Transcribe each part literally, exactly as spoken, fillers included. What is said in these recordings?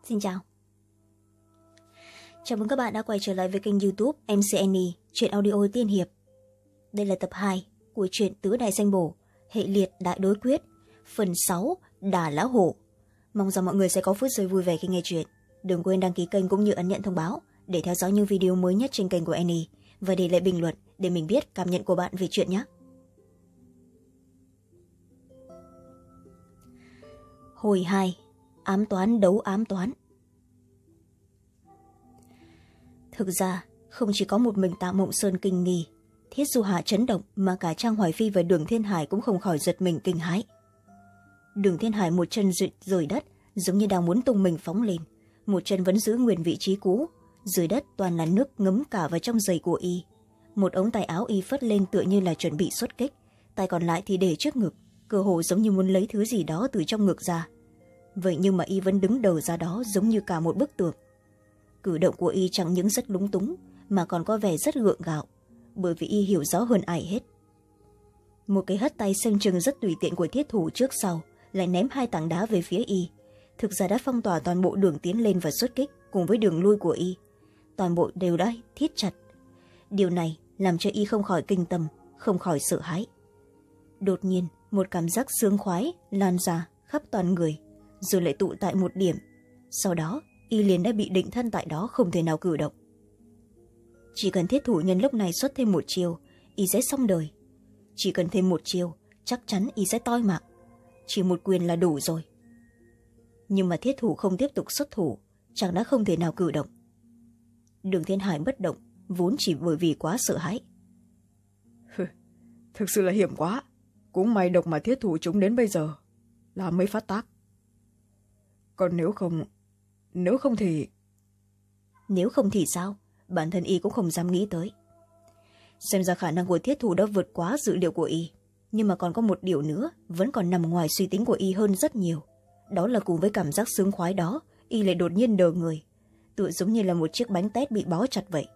Xin chào. Chào mừng các bạn đã quay trở lại với kênh YouTube em xê en e Truyện Audio Tiên Hiệp. Đây là tập hai của truyện Tứ Đại Danh Bổ, hệ liệt đại đối quyết, phần sáu Đả Lão Hổ. Mong rằng mọi người sẽ có phút giây vui vẻ khi nghe chuyện. Đừng quên đăng ký kênh cũng như ấn nhận thông báo để theo dõi những video mới nhất trên kênh của Annie và để lại bình luận để mình biết cảm nhận của bạn về chuyện nhé. Hồi hai, ám toán đấu ám toán. Thực ra không chỉ có một mình Tạ Mộng Sơn kinh nghi, Thiết Du Hạ chấn động, mà cả Trang Hoài Phi và Đường Thiên Hải cũng không khỏi giật mình kinh hãi. Đường Thiên Hải một chân rời đất, giống như đang muốn tung mình phóng lên, một chân vẫn giữ nguyên vị trí cũ. Dưới đất toàn là nước ngấm cả vào trong giày của y. Một ống tay áo y phất lên tựa như là chuẩn bị xuất kích, tay còn lại thì để trước ngực, cơ hồ giống như muốn lấy thứ gì đó từ trong ngực ra. Vậy nhưng mà y vẫn đứng đầu ra đó giống như cả một bức tượng. Cử động của y chẳng những rất lúng túng mà còn có vẻ rất gượng gạo, bởi vì y hiểu rõ hơn ai hết. Một cái hất tay xanh chừng rất tùy tiện của Thiết Thủ trước sau lại ném hai tảng đá về phía y, thực ra đã phong tỏa toàn bộ đường tiến lên và xuất kích cùng với đường lui của y. Toàn bộ đều đã thiết chặt. Điều này làm cho y không khỏi kinh tâm, không khỏi sợ hãi. Đột nhiên một cảm giác sướng khoái lan ra khắp toàn người, rồi lại tụ tại một điểm. Sau đó y liền đã bị định thân tại đó, không thể nào cử động. Chỉ cần Thiết Thủ nhân lúc này xuất thêm một chiêu, y sẽ xong đời. Chỉ cần thêm một chiêu, chắc chắn y sẽ toi mạng. Chỉ một quyền là đủ rồi. Nhưng mà Thiết Thủ không tiếp tục xuất thủ, chàng đã không thể nào cử động. Đường Thiên Hải bất động, vốn chỉ bởi vì quá sợ hãi. Thực sự là hiểm quá, cũng may độc mà Thiết Thủ chúng đến bây giờ là mới phát tác. Còn nếu không nếu không thì nếu không thì sao? Bản thân y cũng không dám nghĩ tới. Xem ra khả năng của Thiết Thủ đã vượt quá dự liệu của y, nhưng mà còn có một điều nữa vẫn còn nằm ngoài suy tính của y hơn rất nhiều. Đó là cùng với cảm giác sướng khoái đó, y lại đột nhiên đờ người, tựa giống như là một chiếc bánh tét bị bó chặt vậy.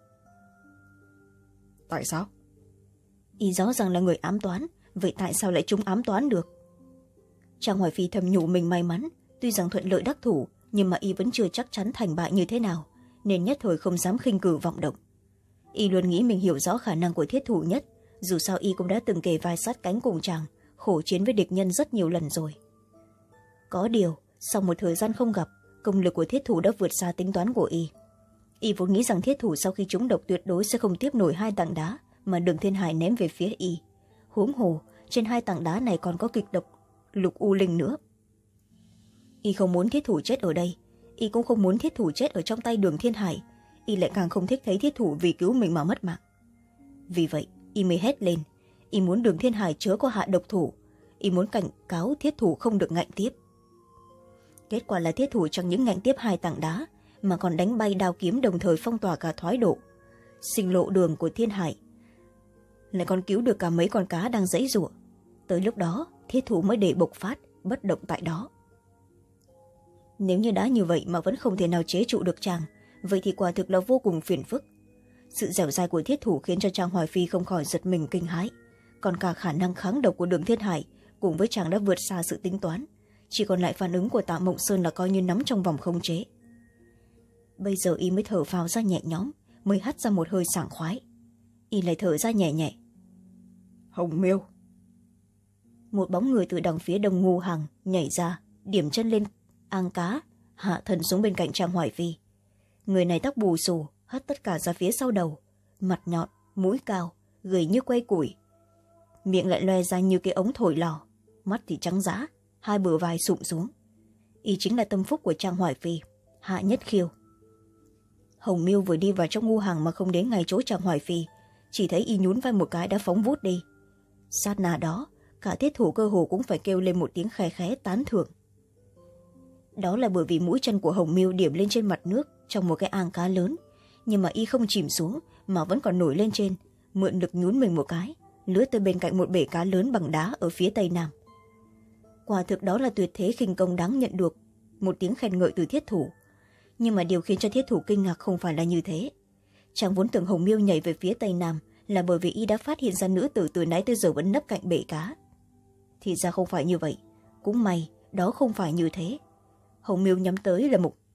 Tại sao? Y rõ ràng là người ám toán, vậy tại sao lại trúng ám toán được? Trang Hoài Phi thầm nhủ mình may mắn, tuy rằng thuận lợi đắc thủ, nhưng mà y vẫn chưa chắc chắn thành bại như thế nào, nên nhất thời không dám khinh cử vọng động. Y luôn nghĩ mình hiểu rõ khả năng của Thiết Thủ nhất, dù sao y cũng đã từng kề vai sát cánh cùng chàng, khổ chiến với địch nhân rất nhiều lần rồi. Có điều sau một thời gian không gặp, công lực của Thiết Thủ đã vượt xa tính toán của y. Y vốn nghĩ rằng Thiết Thủ sau khi trúng độc tuyệt đối sẽ không tiếp nổi hai tảng đá mà Đường Thiên Hải ném về phía y. Huống hồ trên hai tảng đá này còn có kịch độc Lục U Linh nữa. Y không muốn Thiết Thủ chết ở đây, y cũng không muốn Thiết Thủ chết ở trong tay Đường Thiên Hải. Y lại càng không thích thấy Thiết Thủ vì cứu mình mà mất mạng. Vì vậy y mới hét lên, y muốn Đường Thiên Hải chớ có hạ độc thủ, y muốn cảnh cáo Thiết Thủ không được ngạnh tiếp. Kết quả là Thiết Thủ chẳng những ngạnh tiếp hai tảng đá mà còn đánh bay đao kiếm, đồng thời phong tỏa cả thoái độ, sinh lộ đường của Thiên Hải, lại còn cứu được cả mấy con cá đang giãy giụa. Tới lúc đó Thiết Thủ mới để bộc phát, bất động tại đó. Nếu như đã như vậy mà vẫn không thể nào chế trụ được chàng, vậy thì quả thực là vô cùng phiền phức. Sự dẻo dai của Thiết Thủ khiến cho Trang Hoài Phi không khỏi giật mình kinh hãi, còn cả khả năng kháng độc của Đường Thiên Hải cùng với chàng đã vượt xa sự tính toán, chỉ còn lại phản ứng của Tạ Mộng Sơn là coi như nắm trong vòng không chế. Bây giờ y mới thở phào ra nhẹ nhõm, mới hắt ra một hơi sảng khoái. Y lại thở ra nhẹ nhẹ. Hồng Miêu. Một bóng người từ đằng phía đông Ngu Hằng nhảy ra, điểm chân lên ang cá, hạ thần xuống bên cạnh Trang Hoài Phi. Người này tóc bù xù, hất tất cả ra phía sau đầu, mặt nhọn, mũi cao, gầy như que củi, miệng lại loe ra như cái ống thổi lò, mắt thì trắng dã, hai bờ vai sụm xuống. Y chính là tâm phúc của Trang Hoài Phi, Hạ Nhất Khiêu. Hồng Miêu vừa đi vào trong Ngu Hằng mà không đến ngay chỗ Trang Hoài Phi, chỉ thấy y nhún vai một cái đã phóng vút đi. Sát na đó cả Thiết Thủ cơ hồ cũng phải kêu lên một tiếng khe khẽ tán thưởng. Đó là bởi vì mũi chân của Hồng Miêu điểm lên trên mặt nước trong một cái ang cá lớn, nhưng mà y không chìm xuống mà vẫn còn nổi lên trên, mượn lực nhún mình một cái, lướt tới bên cạnh một bể cá lớn bằng đá ở phía tây nam. Quả thực đó là tuyệt thế khinh công đáng nhận được một tiếng khen ngợi từ Thiết Thủ. Nhưng mà điều khiến cho Thiết Thủ kinh ngạc không phải là như thế. Chàng vốn tưởng Hồng Miêu nhảy về phía tây nam là bởi vì y đã phát hiện ra nữ tử từ nãy tới giờ vẫn nấp cạnh bể cá. Thì ra không phải như vậy, cũng may đó không phải như thế. Hồng Miêu nhắm tới là một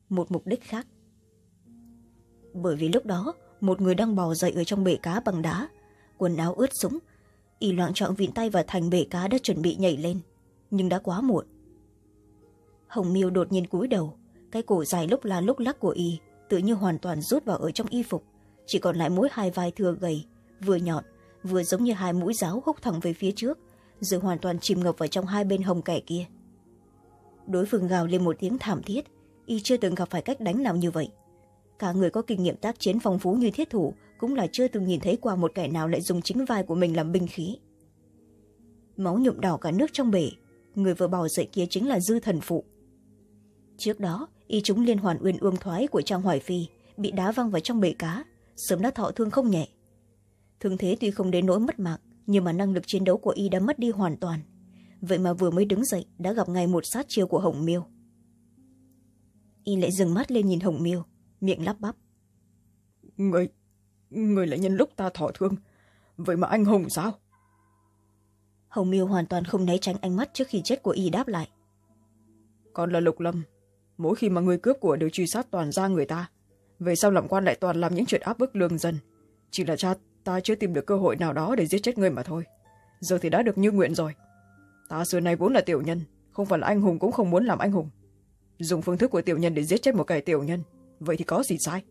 một mục đích khác. Bởi vì lúc đó một người đang bò dậy ở trong bể cá bằng đá, quần áo ướt sũng. Y loạng choạng vịn tay vào thành bể cá đã chuẩn bị nhảy lên, nhưng đã quá muộn. Hồng Miêu đột nhiên cúi đầu, cái cổ dài lúc la lúc lắc của Y tự như hoàn toàn rút vào ở trong y phục, chỉ còn lại mỗi hai vai thưa gầy, vừa nhọn vừa giống như hai mũi giáo húc thẳng về phía trước, rồi hoàn toàn chìm ngập vào trong hai bên hông kẻ kia. Đối phương gào lên một tiếng thảm thiết. Y chưa từng gặp phải cách đánh nào như vậy. Cả người có kinh nghiệm tác chiến phong phú như thiết thủ cũng là chưa từng nhìn thấy qua một kẻ nào lại dùng chính vai của mình làm binh khí. Máu nhuộm đỏ cả nước trong bể. Người vừa bò dậy kia chính là Dư Thần Phụ. Trước đó Y trúng liên hoàn uyên ương thoái của Trang Hoài Phi, bị đá văng vào trong bể cá, sớm đã thọ thương không nhẹ. Thương thế tuy không đến nỗi mất mạng, nhưng mà năng lực chiến đấu của Y đã mất đi hoàn toàn. Vậy mà vừa mới đứng dậy đã gặp ngay một sát chiêu của Hồng Miêu. Y lại dừng mắt lên nhìn Hồng Miêu, miệng lắp bắp: người người lại nhân lúc ta thọ thương, vậy mà anh hùng sao? Hồng Miêu hoàn toàn không né tránh ánh mắt trước khi chết của Y, đáp lại: Còn là Lục Lâm, mỗi khi mà người cướp của đều truy sát toàn gia người ta, về sau làm quan lại toàn làm những chuyện áp bức lương dân. Chỉ là cha ta chưa tìm được cơ hội nào đó để giết chết người mà thôi. Giờ thì đã được như nguyện rồi. Ta xưa nay vốn là tiểu nhân, không phải là anh hùng cũng không muốn làm anh hùng. Dùng phương thức của tiểu nhân để giết chết một kẻ tiểu nhân, vậy thì có gì sai?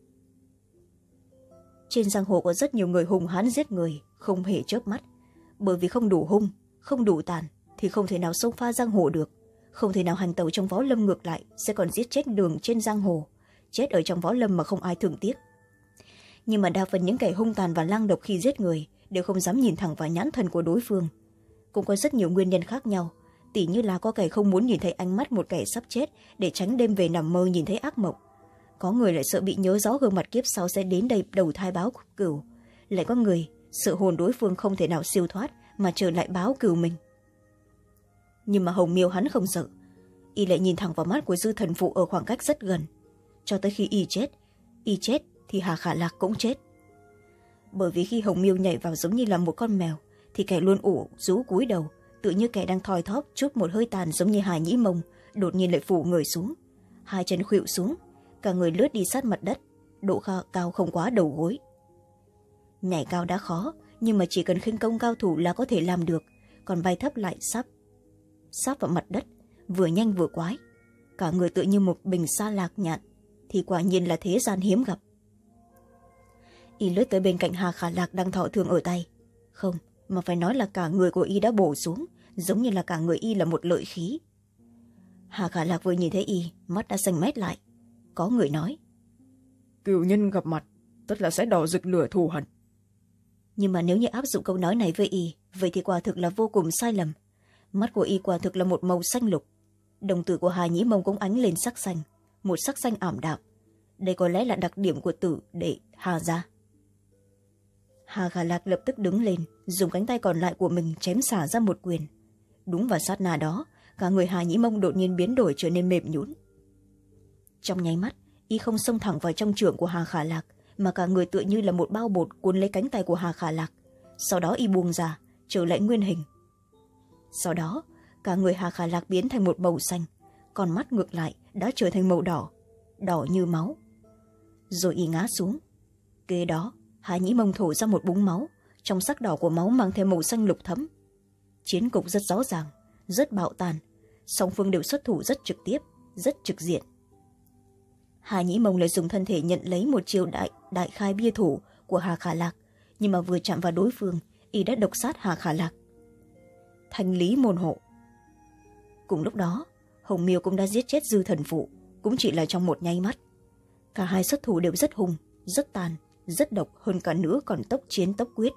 Trên giang hồ có rất nhiều người hung hãn giết người không hề chớp mắt, bởi vì không đủ hung, không đủ tàn thì không thể nào xông pha giang hồ được, không thể nào hành tẩu trong võ lâm, ngược lại sẽ còn giết chết đường trên giang hồ, chết ở trong võ lâm mà không ai thương tiếc. Nhưng mà đa phần những kẻ hung tàn và lang độc khi giết người đều không dám nhìn thẳng vào nhãn thần của đối phương. Cũng có rất nhiều nguyên nhân khác nhau, tỉ như là có kẻ không muốn nhìn thấy ánh mắt một kẻ sắp chết để tránh đêm về nằm mơ nhìn thấy ác mộng. Có người lại sợ bị nhớ rõ gương mặt kiếp sau sẽ đến đây đầu thai báo cửu. Lại có người sợ hồn đối phương không thể nào siêu thoát mà trở lại báo cửu mình. Nhưng mà Hồng Miêu hắn không sợ. Y lại nhìn thẳng vào mắt của Dư Thần Phụ ở khoảng cách rất gần. Cho tới khi Y chết, Y chết thì Hà Khả Lạc cũng chết. Bởi vì khi Hồng Miêu nhảy vào giống như là một con mèo, thì kẻ luôn ủ rú cúi đầu, tự như kẻ đang thoi thóp chút một hơi tàn giống như Hà Nhĩ Mông, đột nhiên lại phủ người xuống, hai chân khuỵu xuống, cả người lướt đi sát mặt đất, độ cao không quá đầu gối. Nhảy cao đã khó, nhưng mà chỉ cần khinh công cao thủ là có thể làm được, còn bay thấp lại sắp sắp vào mặt đất, vừa nhanh vừa quái, cả người tự như một bình sa lạc nhạn, thì quả nhiên là thế gian hiếm gặp. Y lướt tới bên cạnh Hà Khả Lạc đang thọ thương ở tay, không, mà phải nói là cả người của Y đã bổ xuống, giống như là cả người Y là một lợi khí. Hà Khả Lạc vừa nhìn thấy Y, mắt đã xanh mét lại. Có người nói: Cửu nhân gặp mặt tất là sẽ đỏ rực lửa thù hận. Nhưng mà nếu như áp dụng câu nói này với Y, vậy thì quả thực là vô cùng sai lầm. Mắt của Y quả thực là một màu xanh lục, đồng tử của Hà Nhĩ Mông cũng ánh lên sắc xanh, một sắc xanh ảm đạm. Đây có lẽ là đặc điểm của tử đệ Hà gia. Hà Khả Lạc lập tức đứng lên, dùng cánh tay còn lại của mình chém xả ra một quyền. Đúng vào sát na đó, cả người Hà Nhĩ Mông đột nhiên biến đổi trở nên mềm nhũn. Trong nháy mắt, Y không xông thẳng vào trong chưởng của Hà Khả Lạc, mà cả người tựa như là một bao bột cuốn lấy cánh tay của Hà Khả Lạc. Sau đó Y buông ra, trở lại nguyên hình. Sau đó, cả người Hà Khả Lạc biến thành một màu xanh, còn mắt ngược lại đã trở thành màu đỏ, đỏ như máu. Rồi Y ngã xuống. Kế đó, Hà Nhĩ Mông thổ ra một búng máu, trong sắc đỏ của máu mang thêm màu xanh lục thẫm. Chiến cục rất rõ ràng, rất bạo tàn, song phương đều xuất thủ rất trực tiếp, rất trực diện. Hà Nhĩ Mông lại dùng thân thể nhận lấy một chiêu đại, đại khai bia thủ của Hà Khả Lạc, nhưng mà vừa chạm vào đối phương, Y đã độc sát Hà Khả Lạc. Thanh lý môn hộ. Cùng lúc đó, Hồng Miêu cũng đã giết chết Dư Thần Phụ, cũng chỉ là trong một nháy mắt. Cả hai xuất thủ đều rất hung, rất tàn, rất độc, hơn cả nữa còn tốc chiến tốc quyết.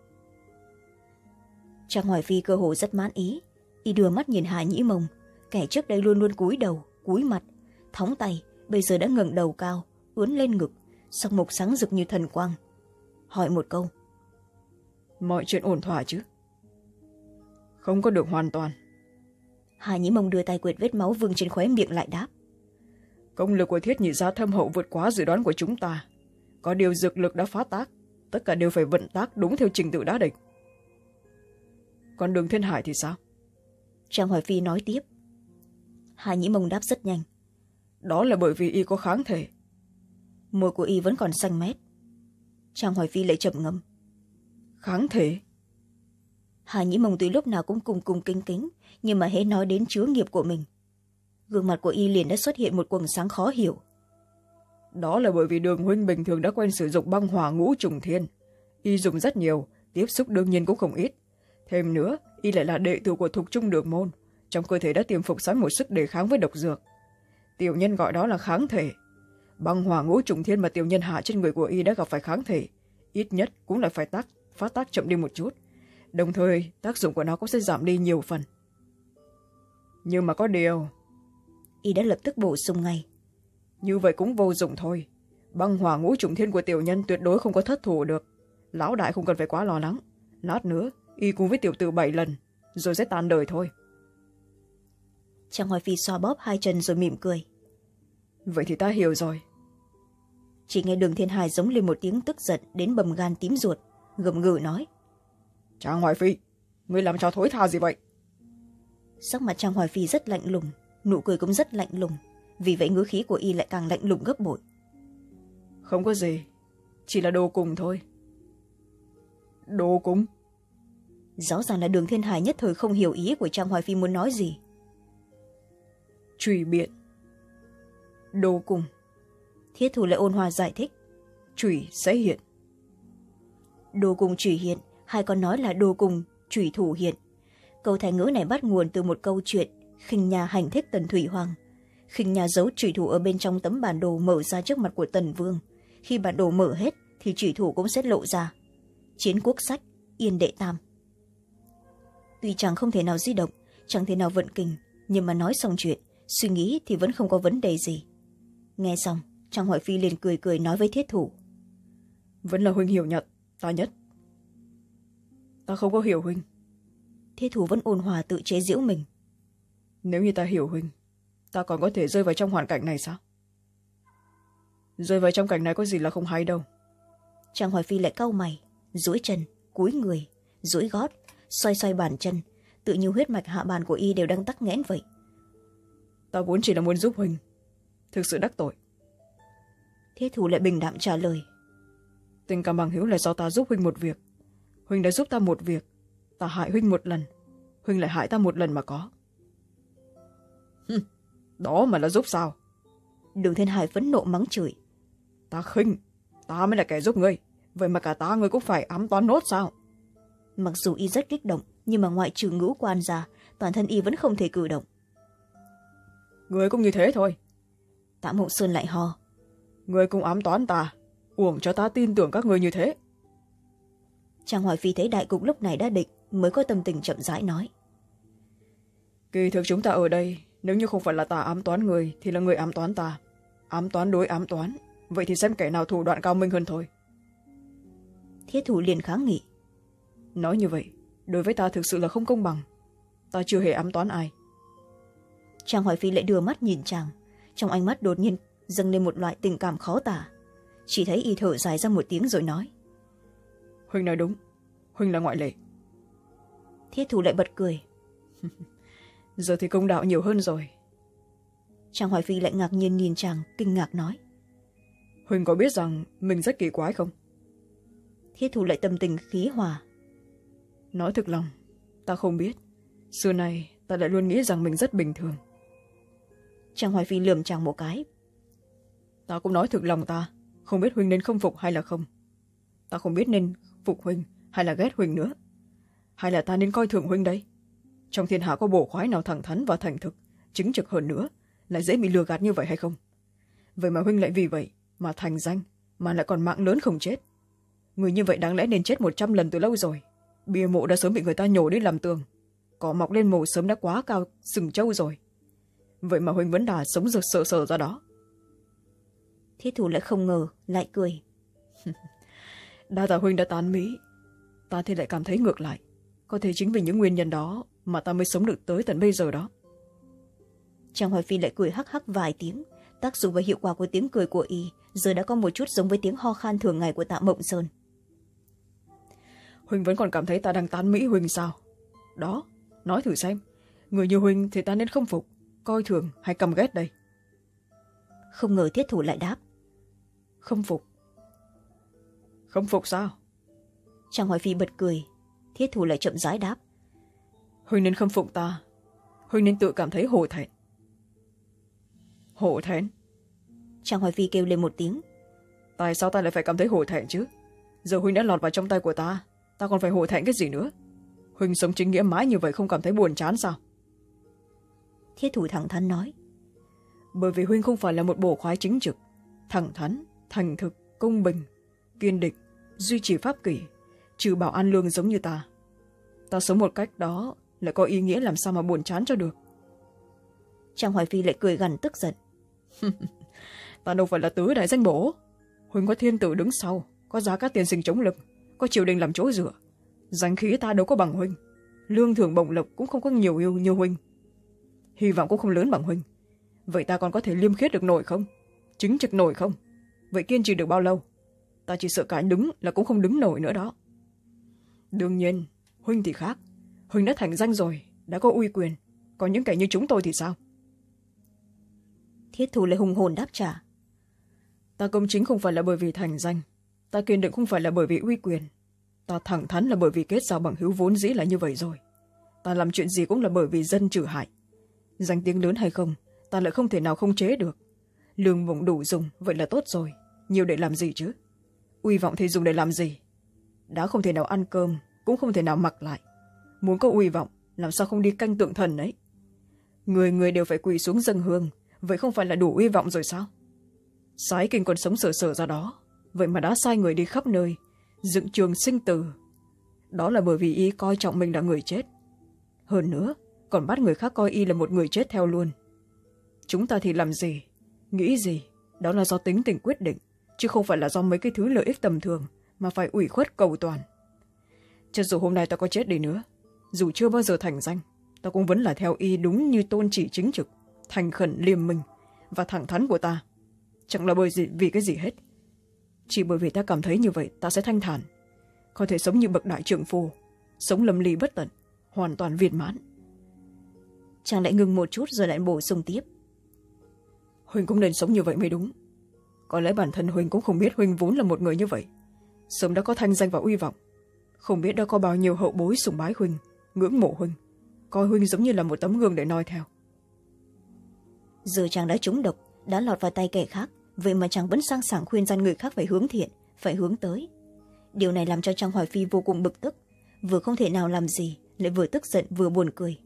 Trang Hoài Phi cơ hồ rất mãn ý. Y đưa mắt nhìn Hà Nhĩ Mông, kẻ trước đây luôn luôn cúi đầu, cúi mặt, thóng tay, bây giờ đã ngẩng đầu cao, ướn lên ngực, song mục sáng rực như thần quang. Hỏi một câu: Mọi chuyện ổn thỏa chứ? Không có được hoàn toàn. Hà Nhĩ Mông đưa tay quệt vết máu vương trên khóe miệng lại đáp: Công lực của Thiết Nhị gia thâm hậu vượt quá dự đoán của chúng ta. Có điều dược lực đã phá tác, tất cả đều phải vận tác đúng theo trình tự đã định. Còn Đường Thiên Hải thì sao? Trang Hoài Phi nói tiếp. Hà Nhĩ Mông đáp rất nhanh: đó là bởi vì y có kháng thể. Môi của y vẫn còn xanh mét. Trang Hoài Phi lại trầm ngâm. Kháng thể? Hà Nhĩ Mông tuy lúc nào cũng cung cung kính kính, nhưng mà hễ nói đến chứa nghiệp của mình, gương mặt của y liền đã xuất hiện một quầng sáng khó hiểu. Đó là bởi vì Đường huynh bình thường đã quen sử dụng băng hỏa ngũ trùng thiên. Y dùng rất nhiều, tiếp xúc đương nhiên cũng không ít. Thêm nữa, y lại là đệ tử của Thục Trung Đường môn, trong cơ thể đã tiềm phục sẵn một sức đề kháng với độc dược. Tiểu nhân gọi đó là kháng thể. Băng hỏa ngũ trùng thiên mà tiểu nhân hạ trên người của y đã gặp phải kháng thể, ít nhất cũng là phải tác phát tác chậm đi một chút, đồng thời tác dụng của nó cũng sẽ giảm đi nhiều phần. Nhưng mà có điều, y đã lập tức bổ sung ngay. Như vậy cũng vô dụng thôi. Băng hỏa ngũ trùng thiên của tiểu nhân tuyệt đối không có thất thủ được. Lão đại không cần phải quá lo lắng. Lát nữa y cùng với tiểu tử bảy lần rồi sẽ tan đời thôi. Trang Hoài Phi xoa bóp hai chân rồi mỉm cười. Vậy thì ta hiểu rồi. Chỉ nghe Đường Thiên Hải giống lên một tiếng tức giận đến bầm gan tím ruột, gầm gừ nói. Trang Hoài Phi, ngươi làm trò thối tha gì vậy? Sắc mặt Trang Hoài Phi rất lạnh lùng, nụ cười cũng rất lạnh lùng, vì vậy ngữ khí của y lại càng lạnh lùng gấp bội. Không có gì, chỉ là đồ cùng thôi. Đồ cùng? Rõ ràng là Đường Thiên Hải nhất thời không hiểu ý của Trang Hoài Phi muốn nói gì. Trùy biện. Đồ cùng. Thiết Thủ lại ôn hòa giải thích. Trùy sẽ hiện. Đồ cùng trùy hiện, hay còn nói là đồ cùng trùy thủ hiện. Câu thành ngữ này bắt nguồn từ một câu chuyện Khinh Nha hành thích Tần Thủy Hoàng. Khinh Nha giấu trùy thủ ở bên trong tấm bản đồ mở ra trước mặt của Tần Vương. Khi bản đồ mở hết thì trùy thủ cũng sẽ lộ ra. Chiến quốc sách, Yên Đệ Tam. Tuy chàng không thể nào di động, chẳng thể nào vận kình, nhưng mà nói xong chuyện, suy nghĩ thì vẫn không có vấn đề gì. Nghe xong, Trang Hoài Phi liền cười cười nói với Thiết Thủ. Vẫn là huynh hiểu nhận, ta nhất. Ta không có hiểu huynh. Thiết Thủ vẫn ôn hòa tự chế giễu mình. Nếu như ta hiểu huynh, ta còn có thể rơi vào trong hoàn cảnh này sao? Rơi vào trong cảnh này có gì là không hay đâu. Trang Hoài Phi lại cau mày, duỗi chân, cúi người, duỗi gót, xoay xoay bàn chân, tự như huyết mạch hạ bàn của y đều đang tắc nghẽn vậy. Ta vốn chỉ là muốn giúp huynh, thực sự đắc tội. Thiết Thủ lại bình đạm trả lời. Tình cảm bằng hữu là do ta giúp huynh một việc. Huynh đã giúp ta một việc, ta hại huynh một lần, huynh lại hại ta một lần mà có. Hừm, đó mà là giúp sao? Đường Thiên Hải phẫn nộ mắng chửi. Ta khinh, ta mới là kẻ giúp ngươi, vậy mà cả ta ngươi cũng phải ám toán nốt sao? Mặc dù y rất kích động, nhưng mà ngoại trừ ngũ quan ra, toàn thân y vẫn không thể cử động. Ngươi cũng như thế thôi. Tạ Mộng Sơn lại ho. Ngươi cũng ám toán ta, uổng cho ta tin tưởng các ngươi như thế. Trang Hoài Phi thấy đại cục lúc này đã định, mới có tâm tình chậm rãi nói. Kỳ thực chúng ta ở đây, nếu như không phải là ta ám toán người thì là người ám toán ta. Ám toán đối ám toán, vậy thì xem kẻ nào thủ đoạn cao minh hơn thôi. Thiết Thủ liền kháng nghị. Nói như vậy, đối với ta thực sự là không công bằng. Ta chưa hề ám toán ai. Trang Hoài Phi lại đưa mắt nhìn chàng, trong ánh mắt đột nhiên dâng lên một loại tình cảm khó tả. Chỉ thấy y thở dài ra một tiếng rồi nói. Huynh nói đúng, huynh là ngoại lệ. Thiết Thủ lại bật cười. Giờ thì công đạo nhiều hơn rồi. Trang Hoài Phi lại ngạc nhiên nhìn chàng, kinh ngạc nói. Huynh có biết rằng mình rất kỳ quái không? Thiết Thủ lại tâm tình khí hòa. Nói thực lòng, ta không biết. Xưa này ta lại luôn nghĩ rằng mình rất bình thường. Trang Hoài Phi lườm chàng một cái. Ta cũng nói thực lòng ta, không biết huynh nên không phục hay là không. Ta không biết nên phục huynh hay là ghét huynh nữa. Hay là ta nên coi thường huynh đây? Trong thiên hạ có bổ khoái nào thẳng thắn và thành thực, chứng trực hơn nữa, lại dễ bị lừa gạt như vậy hay không? Vậy mà huynh lại vì vậy mà thành danh, mà lại còn mạng lớn không chết. Người như vậy đáng lẽ nên chết một trăm lần từ lâu rồi. Bia mộ đã sớm bị người ta nhổ đi làm tường, cỏ mọc lên mồ sớm đã quá cao sừng trâu rồi. Vậy mà huynh vẫn đà sống rực sợ sợ ra đó. Thiết Thủ lại không ngờ, lại cười. Đa tạ huynh đã tán mỹ, ta thì lại cảm thấy ngược lại. Có thể chính vì những nguyên nhân đó mà ta mới sống được tới tận bây giờ đó. Trang Hoài Phi lại cười hắc hắc vài tiếng. Tác dụng và hiệu quả của tiếng cười của y giờ đã có một chút giống với tiếng ho khan thường ngày của Tạ Mộng Sơn. Huynh vẫn còn cảm thấy ta đang tán mỹ huynh sao? Đó, nói thử xem, người như huynh thì ta nên không phục, coi thường hay căm ghét đây? Không ngờ thiết thủ lại đáp. Không phục. Không phục sao? Trang Hoài Phi bật cười. Thiết thủ lại chậm rãi đáp. Huynh nên khâm phục ta. Huynh nên tự cảm thấy hổ thẹn. Hổ thẹn? Trang Hoài Phi kêu lên một tiếng. Tại sao ta lại phải cảm thấy hổ thẹn chứ? Giờ Huynh đã lọt vào trong tay của ta, ta còn phải hổ thẹn cái gì nữa? Huynh sống chính nghĩa mãi như vậy không cảm thấy buồn chán sao? Thiết thủ thẳng thắn nói. Bởi vì Huynh không phải là một bổ khoái chính trực, thẳng thắn, thành thực, công bình, kiên định, duy trì pháp kỷ, trừ bảo an lương giống như ta. Ta sống một cách đó lại có ý nghĩa làm sao mà buồn chán cho được. Trang Hoài Phi lại cười gằn tức giận. Ta đâu phải là tứ đại danh bổ. Huynh có thiên tử đứng sau, có Giá Cát tiên sinh chống lực, có triều đình làm chỗ dựa. Danh khí ta đâu có bằng Huynh, lương thưởng bổng lộc cũng không có nhiều yêu như Huynh, hy vọng cũng không lớn bằng Huynh. Vậy ta còn có thể liêm khiết được nổi không? Chính trực nổi không? Vậy kiên trì được bao lâu? Ta chỉ sợ cái đứng là cũng không đứng nổi nữa đó. Đương nhiên Huynh thì khác. Huynh đã thành danh rồi, đã có uy quyền, còn những kẻ như chúng tôi thì sao? Thiết thủ lại hùng hồn đáp trả. Ta công chính không phải là bởi vì thành danh, ta kiên định không phải là bởi vì uy quyền, ta thẳng thắn là bởi vì kết giao bằng hữu vốn dĩ là như vậy rồi. Ta làm chuyện gì cũng là bởi vì dân trừ hại. Danh tiếng lớn hay không, ta lại không thể nào không chế được. Lương bổng đủ dùng, vậy là tốt rồi, nhiều để làm gì chứ? Uy vọng thì dùng để làm gì? Đã không thể nào ăn cơm, cũng không thể nào mặc lại. Muốn có uy vọng, làm sao không đi canh tượng thần ấy? Người người đều phải quỳ xuống dâng hương, vậy không phải là đủ uy vọng rồi sao? Sái kinh còn sống sờ sờ ra đó, vậy mà đã sai người đi khắp nơi, dựng trường sinh tử. Đó là bởi vì y coi trọng mình là người chết. Hơn nữa, còn bắt người khác coi y là một người chết theo luôn. Chúng ta thì làm gì, nghĩ gì, đó là do tính tình quyết định, chứ không phải là do mấy cái thứ lợi ích tầm thường mà phải ủy khuất cầu toàn. Cho dù hôm nay ta có chết đi nữa, dù chưa bao giờ thành danh, ta cũng vẫn là theo y đúng như tôn chỉ chính trực, thành khẩn liêm minh và thẳng thắn của ta. Chẳng là bởi gì, vì cái gì hết. Chỉ bởi vì ta cảm thấy như vậy ta sẽ thanh thản, có thể sống như bậc đại trượng phu, sống lâm ly bất tận, hoàn toàn viên mãn. Chàng lại ngừng một chút rồi lại bổ sung tiếp. Huynh cũng nên sống như vậy mới đúng. Có lẽ bản thân Huynh cũng không biết Huynh vốn là một người như vậy, sớm đã có thanh danh và uy vọng. Không biết đã có bao nhiêu hậu bối sùng bái Huynh, ngưỡng mộ Huynh, coi Huynh giống như là một tấm gương để noi theo. Giờ chàng đã trúng độc, đã lọt vào tay kẻ khác, vậy mà chàng vẫn sang sảng khuyên gian người khác phải hướng thiện, phải hướng tới. Điều này làm cho Trang Hoài Phi vô cùng bực tức, vừa không thể nào làm gì, lại vừa tức giận vừa buồn cười.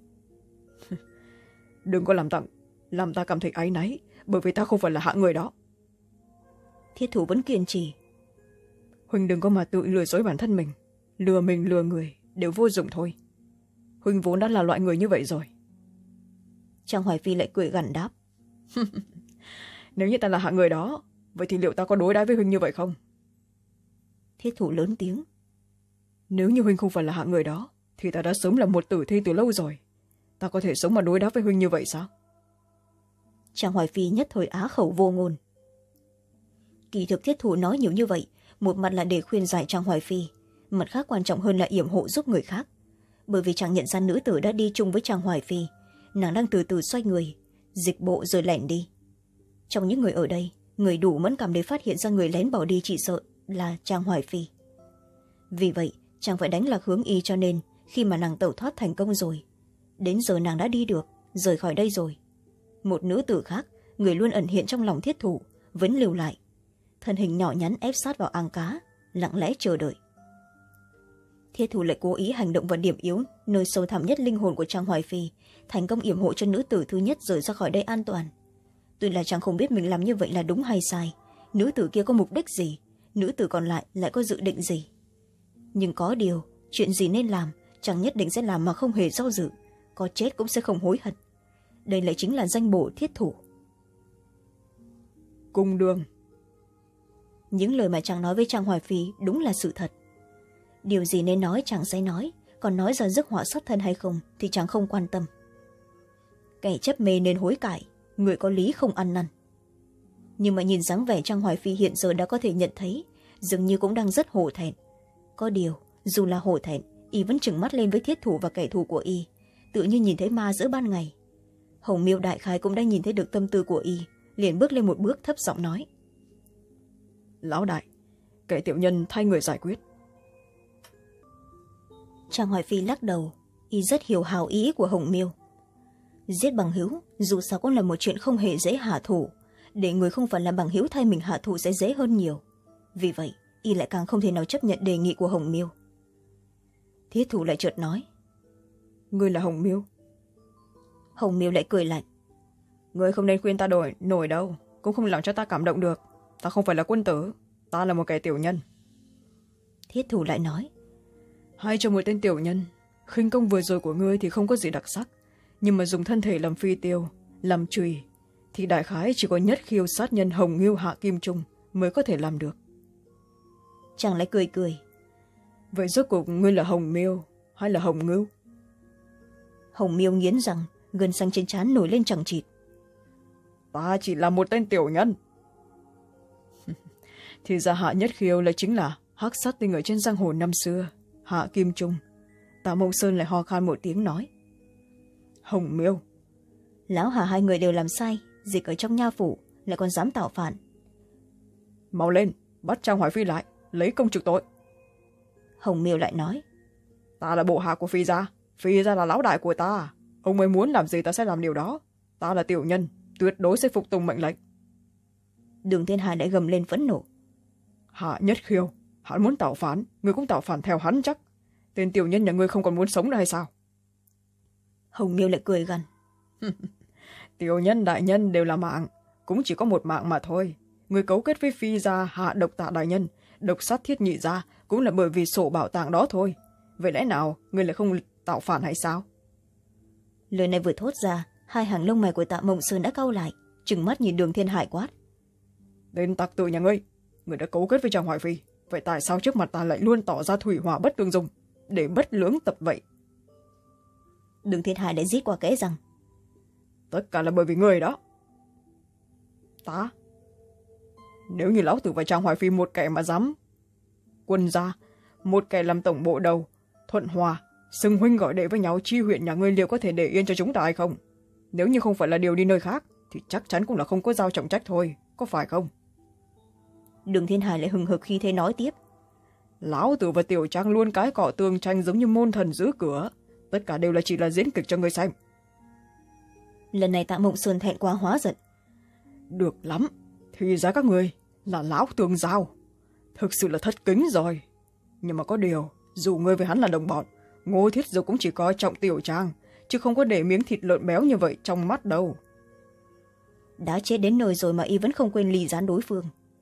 Đừng có làm tặng làm ta cảm thấy áy náy, bởi vì ta không phải là hạng người đó. Thiết thủ vẫn kiên trì. Huynh đừng có mà tự lừa dối bản thân mình, lừa mình lừa người đều vô dụng thôi. Huynh vốn đã là loại người như vậy rồi. Trang Hoài Phi lại cười gằn đáp. Nếu như ta là hạng người đó, vậy thì liệu ta có đối đãi với Huynh như vậy không? Thiết thủ lớn tiếng. Nếu như Huynh không phải là hạng người đó, thì ta đã sớm là một tử thi từ lâu rồi. Ta có thể sống mà đối đáp với Huynh như vậy sao? Trang Hoài Phi nhất thời á khẩu vô ngôn. Kỳ thực thiết thủ nói nhiều như vậy, một mặt là để khuyên giải Trang Hoài Phi, mặt khác quan trọng hơn là yểm hộ giúp người khác. Bởi vì chàng nhận ra nữ tử đã đi chung với Trang Hoài Phi, nàng đang từ từ xoay người, dịch bộ rồi lẻn đi. Trong những người ở đây, người đủ mẫn cảm để phát hiện ra người lén bỏ đi chỉ sợ là Trang Hoài Phi. Vì vậy chàng phải đánh lạc hướng y, cho nên khi mà nàng tẩu thoát thành công rồi, đến giờ nàng đã đi được, rời khỏi đây rồi, một nữ tử khác, người luôn ẩn hiện trong lòng thiết thủ, vẫn lưu lại, thân hình nhỏ nhắn ép sát vào ang cá, lặng lẽ chờ đợi. Thiết thủ lại cố ý hành động vào điểm yếu nơi sâu thẳm nhất linh hồn của Trang Hoài Phi, thành công yểm hộ cho nữ tử thứ nhất rời ra khỏi đây an toàn. Tuy là chàng không biết mình làm như vậy là đúng hay sai, nữ tử kia có mục đích gì, nữ tử còn lại lại có dự định gì, nhưng có điều chuyện gì nên làm chàng nhất định sẽ làm mà không hề do dự, có chết cũng sẽ không hối hận. Đây lại chính là danh bổ thiết thủ. Cung đường. Những lời mà chàng nói với Trang Hoài Phi đúng là sự thật. Điều gì nên nói chàng sẽ nói, còn nói ra rước họa sát thân hay không thì chàng không quan tâm. Kẻ chấp mê nên hối cải, người có lý không ăn năn. Nhưng mà nhìn dáng vẻ Trang Hoài Phi hiện giờ đã có thể nhận thấy, dường như cũng đang rất hổ thẹn. Có điều dù là hổ thẹn, y vẫn trừng mắt lên với thiết thủ và kẻ thù của y, tự như nhìn thấy ma giữa ban ngày. Hồng Miêu đại khái cũng đã nhìn thấy được tâm tư của y, liền bước lên một bước thấp giọng nói: Lão đại, kẻ tiểu nhân thay người giải quyết. Trang Hoài Phi lắc đầu, y rất hiểu hào ý của Hồng Miêu. Giết bằng hữu dù sao cũng là một chuyện không hề dễ hạ thủ, để người không phải là bằng hữu thay mình hạ thủ sẽ dễ hơn nhiều. Vì vậy y lại càng không thể nào chấp nhận đề nghị của Hồng Miêu. Thiết thủ lại chợt nói: Ngươi là Hồng Miêu? Hồng Miêu lại cười lạnh: Ngươi không nên khuyên ta đổi nổi đâu, cũng không làm cho ta cảm động được. Ta không phải là quân tử, ta là một kẻ tiểu nhân. Thiết thủ lại nói: Hay cho một tên tiểu nhân, khinh công vừa rồi của ngươi thì không có gì đặc sắc, nhưng mà dùng thân thể làm phi tiêu, làm chùy thì đại khái chỉ có Nhất Khiêu sát nhân Hồng Ngưu Hạ Kim Trung mới có thể làm được. Chàng lại cười cười: Vậy rốt cuộc ngươi là Hồng Miêu hay là Hồng Ngưu? Hồng Miêu nghiến rằng, gân xanh trên trán nổi lên chằng chịt: Ta chỉ là một tên tiểu nhân. Thì ra Hạ Nhất Khiêu là chính là hắc sát tinh ở trên giang hồ năm xưa, Hạ Kim Trung. Tạ Mộng Sơn lại ho khan một tiếng nói: Hồng Miêu, lão Hà hai người đều làm sai, dịch ở trong nha phủ lại còn dám tạo phản. Mau lên, bắt Trang Hoài Phi lại, lấy công trục tội. Hồng Miêu lại nói: Ta là bộ hạ của Phi gia, Phi gia là lão đại của ta, ông ấy muốn làm gì ta sẽ làm điều đó. Ta là tiểu nhân, tuyệt đối sẽ phục tùng mệnh lệnh. Đường Thiên Hải lại gầm lên phẫn nộ: Hạ Nhất Khiêu, hắn muốn tạo phản, người cũng tạo phản theo hắn chắc. Tên tiểu nhân nhà ngươi không còn muốn sống nữa hay sao? Hồng Miêu lại cười gằn: Tiểu nhân đại nhân đều là mạng, cũng chỉ có một mạng mà thôi. Người cấu kết với Phi gia hạ độc Tạ đại nhân, độc sát Thiết nhị gia cũng là bởi vì sổ bảo tàng đó thôi. Vậy lẽ nào người lại không tạo phản hay sao? Lời này vừa thốt ra, hai hàng lông mày của Tạ Mộng Sơn đã cau lại, trừng mắt nhìn Đường Thiên Hải quát: Tên tặc tử nhà ngươi, người đã cấu kết với Trang Hoài Phi, vậy tại sao trước mặt ta lại luôn tỏ ra thủy hỏa bất tương dung, để bất lưỡng tập vậy? Đường Thiên Hải lại rít qua kẽ rằng: Tất cả là bởi vì người đó. Ta? Nếu như lão tử và Trang Hoài Phi một kẻ mà dám quân gia, một kẻ làm tổng bộ đầu, thuận hòa, xưng huynh gọi đệ với nhau, chi huyện nhà ngươi liệu có thể để yên cho chúng ta hay không? Nếu như không phải là điều đi nơi khác thì chắc chắn cũng là không có giao trọng trách thôi, có phải không? Đường Thiên Hải lại hừng hực khi thế nói tiếp: Lão tử và Tiểu Trang luôn cái cọ tường tranh giống như môn thần giữ cửa, tất cả đều là chỉ là diễn kịch cho người xem. Lần này Tạ Mộng Sơn thẹn quá hóa giận: Được lắm, thì ra các người là lão tường giao, thực sự là thất kính rồi. Nhưng mà có điều, dù ngươi với hắn là đồng bọn, Ngô Thiết Dực cũng chỉ coi trọng Tiểu Trang, chứ không có để miếng thịt lợn béo như vậy trong mắt đâu. Đã chết đến nơi rồi mà y vẫn không quên lì gián đối phương.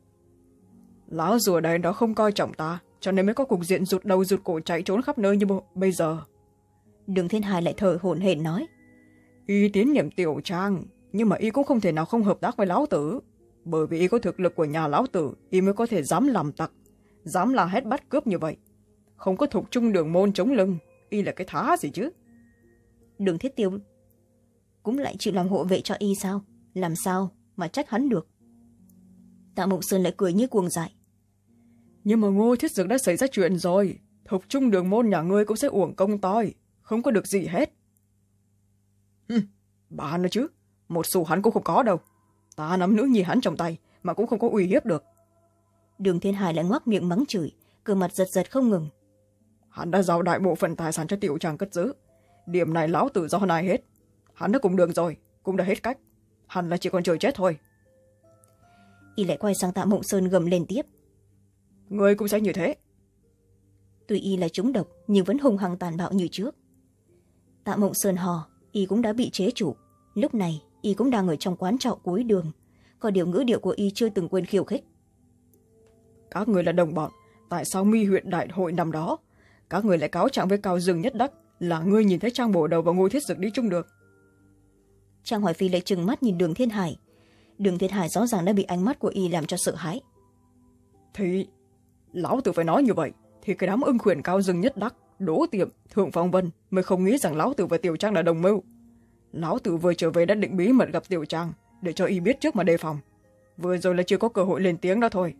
Lão rùa đấy đó không coi trọng ta, cho nên mới có cục diện rụt đầu rụt cổ chạy trốn khắp nơi như bây giờ. Đường Thiên Hải lại thở hổn hển nói: Y tín nhiệm Tiểu Trang, nhưng mà y cũng không thể nào không hợp tác với lão tử. Bởi vì y có thực lực của nhà lão tử, y mới có thể dám làm tặc, dám la hét bắt cướp như vậy. Không có thục trung đường môn chống lưng, y là cái thá gì chứ? Đường Thiết Tiêu cũng lại chịu làm hộ vệ cho y sao? Làm sao mà trách hắn được? Tạ Mộng Sơn lại cười như cuồng dại: Nhưng mà Ngô Thiết Dực đã xảy ra chuyện rồi, thục trung đường môn nhà ngươi cũng sẽ uổng công toi, không có được gì hết. Hừm, bà nói chứ, một xu hắn cũng không có đâu. Ta nắm nữ nhi hắn trong tay mà cũng không có uy hiếp được. Đường Thiên Hải lại ngoác miệng mắng chửi, cơ mặt giật giật không ngừng: Hắn đã giao đại bộ phận tài sản cho Tiểu Trang cất giữ, điểm này lão tử do này hết. Hắn đã cùng đường rồi, cũng đã hết cách, hắn là chỉ còn chờ chết thôi. Y lại quay sang Tạ Mộng Sơn gầm lên tiếp: Ngươi cũng sẽ như thế. Tuy y là trúng độc nhưng vẫn hung hăng tàn bạo như trước. Tạ Mộng Sơn hò, y cũng đã bị chế trụ. Lúc này y cũng đang ở trong quán trọ cuối đường, có điều ngữ điệu của y chưa từng quên khiêu khích: Các người là đồng bọn, tại sao mi huyện đại hội năm đó các người lại cáo trạng với Cao Dương Nhất Đắc là ngươi nhìn thấy Trang Bổ Đầu và Ngô Thiết Dực đi chung được? Trang Hoài Phi lại trừng mắt nhìn Đường Thiên Hải. Đường Thiên Hải rõ ràng đã bị ánh mắt của y làm cho sợ hãi. Thì lão tử phải nói như vậy thì cái đám ưng khuyển Cao Dương Nhất Đắc, Đỗ Tiệm, Thượng Phong Vân mới không nghĩ rằng lão tử và Tiểu Trang là đồng mưu. Lão tử vừa trở về đã định bí mật gặp Tiểu Trang để cho y biết trước mà đề phòng. Vừa rồi là chưa có cơ hội lên tiếng đó thôi.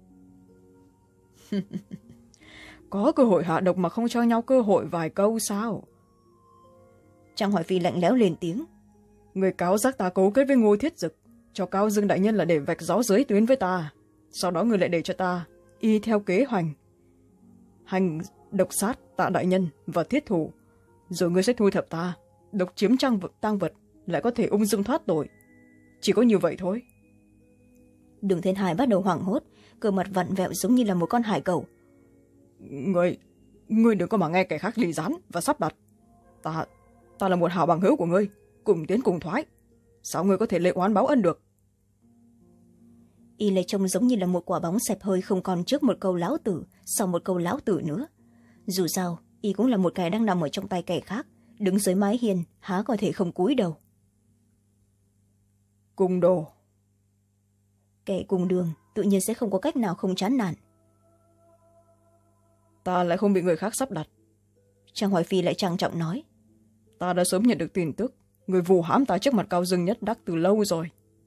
Có cơ hội hạ độc mà không cho nhau cơ hội vài câu sao? Trang Hoài Phi lạnh lẽo lên tiếng: Người cáo giác ta cấu kết với Ngô Thiết Dực, cho Cao Dương đại nhân là để vạch rõ giới tuyến với ta, sau đó ngươi lại để cho ta y theo kế hoạch hành độc sát Tạ đại nhân và thiết thủ, rồi ngươi sẽ thu thập ta, độc chiếm trang vật tang vật, lại có thể ung dung thoát tội. Chỉ có như vậy thôi. Đường Thiên Hải bắt đầu hoảng hốt, cơ mặt vặn vẹo giống như là một con hải cẩu. Ngươi ngươi đừng có mà nghe kẻ khác ly gián và sắp đặt. ta ta là một hảo bằng hữu của ngươi, cùng tiến cùng thoái, sao ngươi có thể lệ oán báo ân được? Y lại trông giống như là một quả bóng xẹp hơi, không còn trước một câu lão tử, sau một câu lão tử nữa. Dù sao Y cũng là một kẻ đang nằm ở trong tay kẻ khác, đứng dưới mái hiên há có thể không cúi đầu. Cùng đồ. Kẻ cùng đường tự nhiên sẽ không có cách nào không chán nản. Ta lại không bị người khác sắp đặt. Trang Hoài Phi lại trang trọng nói. Ta đã sớm nhận được tin tức, người vù hãm ta trước mặt Cao Dương Nhất Đắc từ lâu rồi.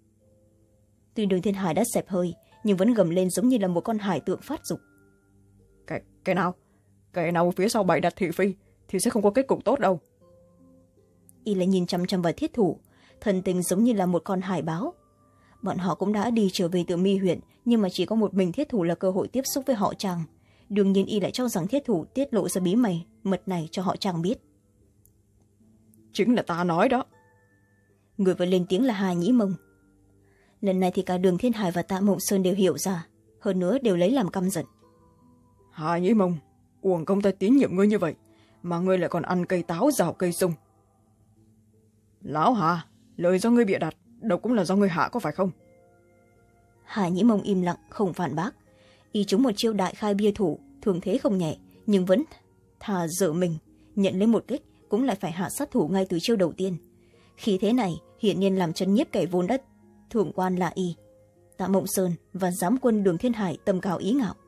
Tuy Đường Thiên Hải đã xẹp hơi, nhưng vẫn gầm lên giống như là một con hải tượng phát dục. Cái, cái nào? Cái nào phía sau bày đặt thị phi thì sẽ không có kết cục tốt đâu. Y lại nhìn chăm chăm vào thiết thủ, thần tình giống như là một con hải báo. Bọn họ cũng đã đi trở về từ Mi huyện, nhưng mà chỉ có một mình thiết thủ là cơ hội tiếp xúc với họ Trang. Đương nhiên Y lại cho rằng thiết thủ tiết lộ ra bí mày mật này cho họ Trang biết. Chính là ta nói đó. Người vừa lên tiếng là Hà Nhĩ Mông. Lần này thì cả Đường Thiên Hải và Tạ Mộng Sơn đều hiểu ra, hơn nữa đều lấy làm căm giận. Hà Nhĩ Mông, uổng công ta tín nhiệm ngươi như vậy, mà ngươi lại còn ăn cây táo rào cây sung. Lão Hà, lời do ngươi bịa đặt, độc cũng là do ngươi hạ có phải không? Hà Nhĩ Mông im lặng không phản bác. Y trúng một chiêu đại khai bia thủ, thường thế không nhẹ, nhưng vẫn thà dở mình, nhận lấy một kích cũng lại phải hạ sát thủ ngay từ chiêu đầu tiên. Khí thế này hiển nhiên làm chân nhiếp kẻ vốn đất thượng quan là Y. Tạ Mộng Sơn và giám quân Đường Thiên Hải tầm cao ý ngạo.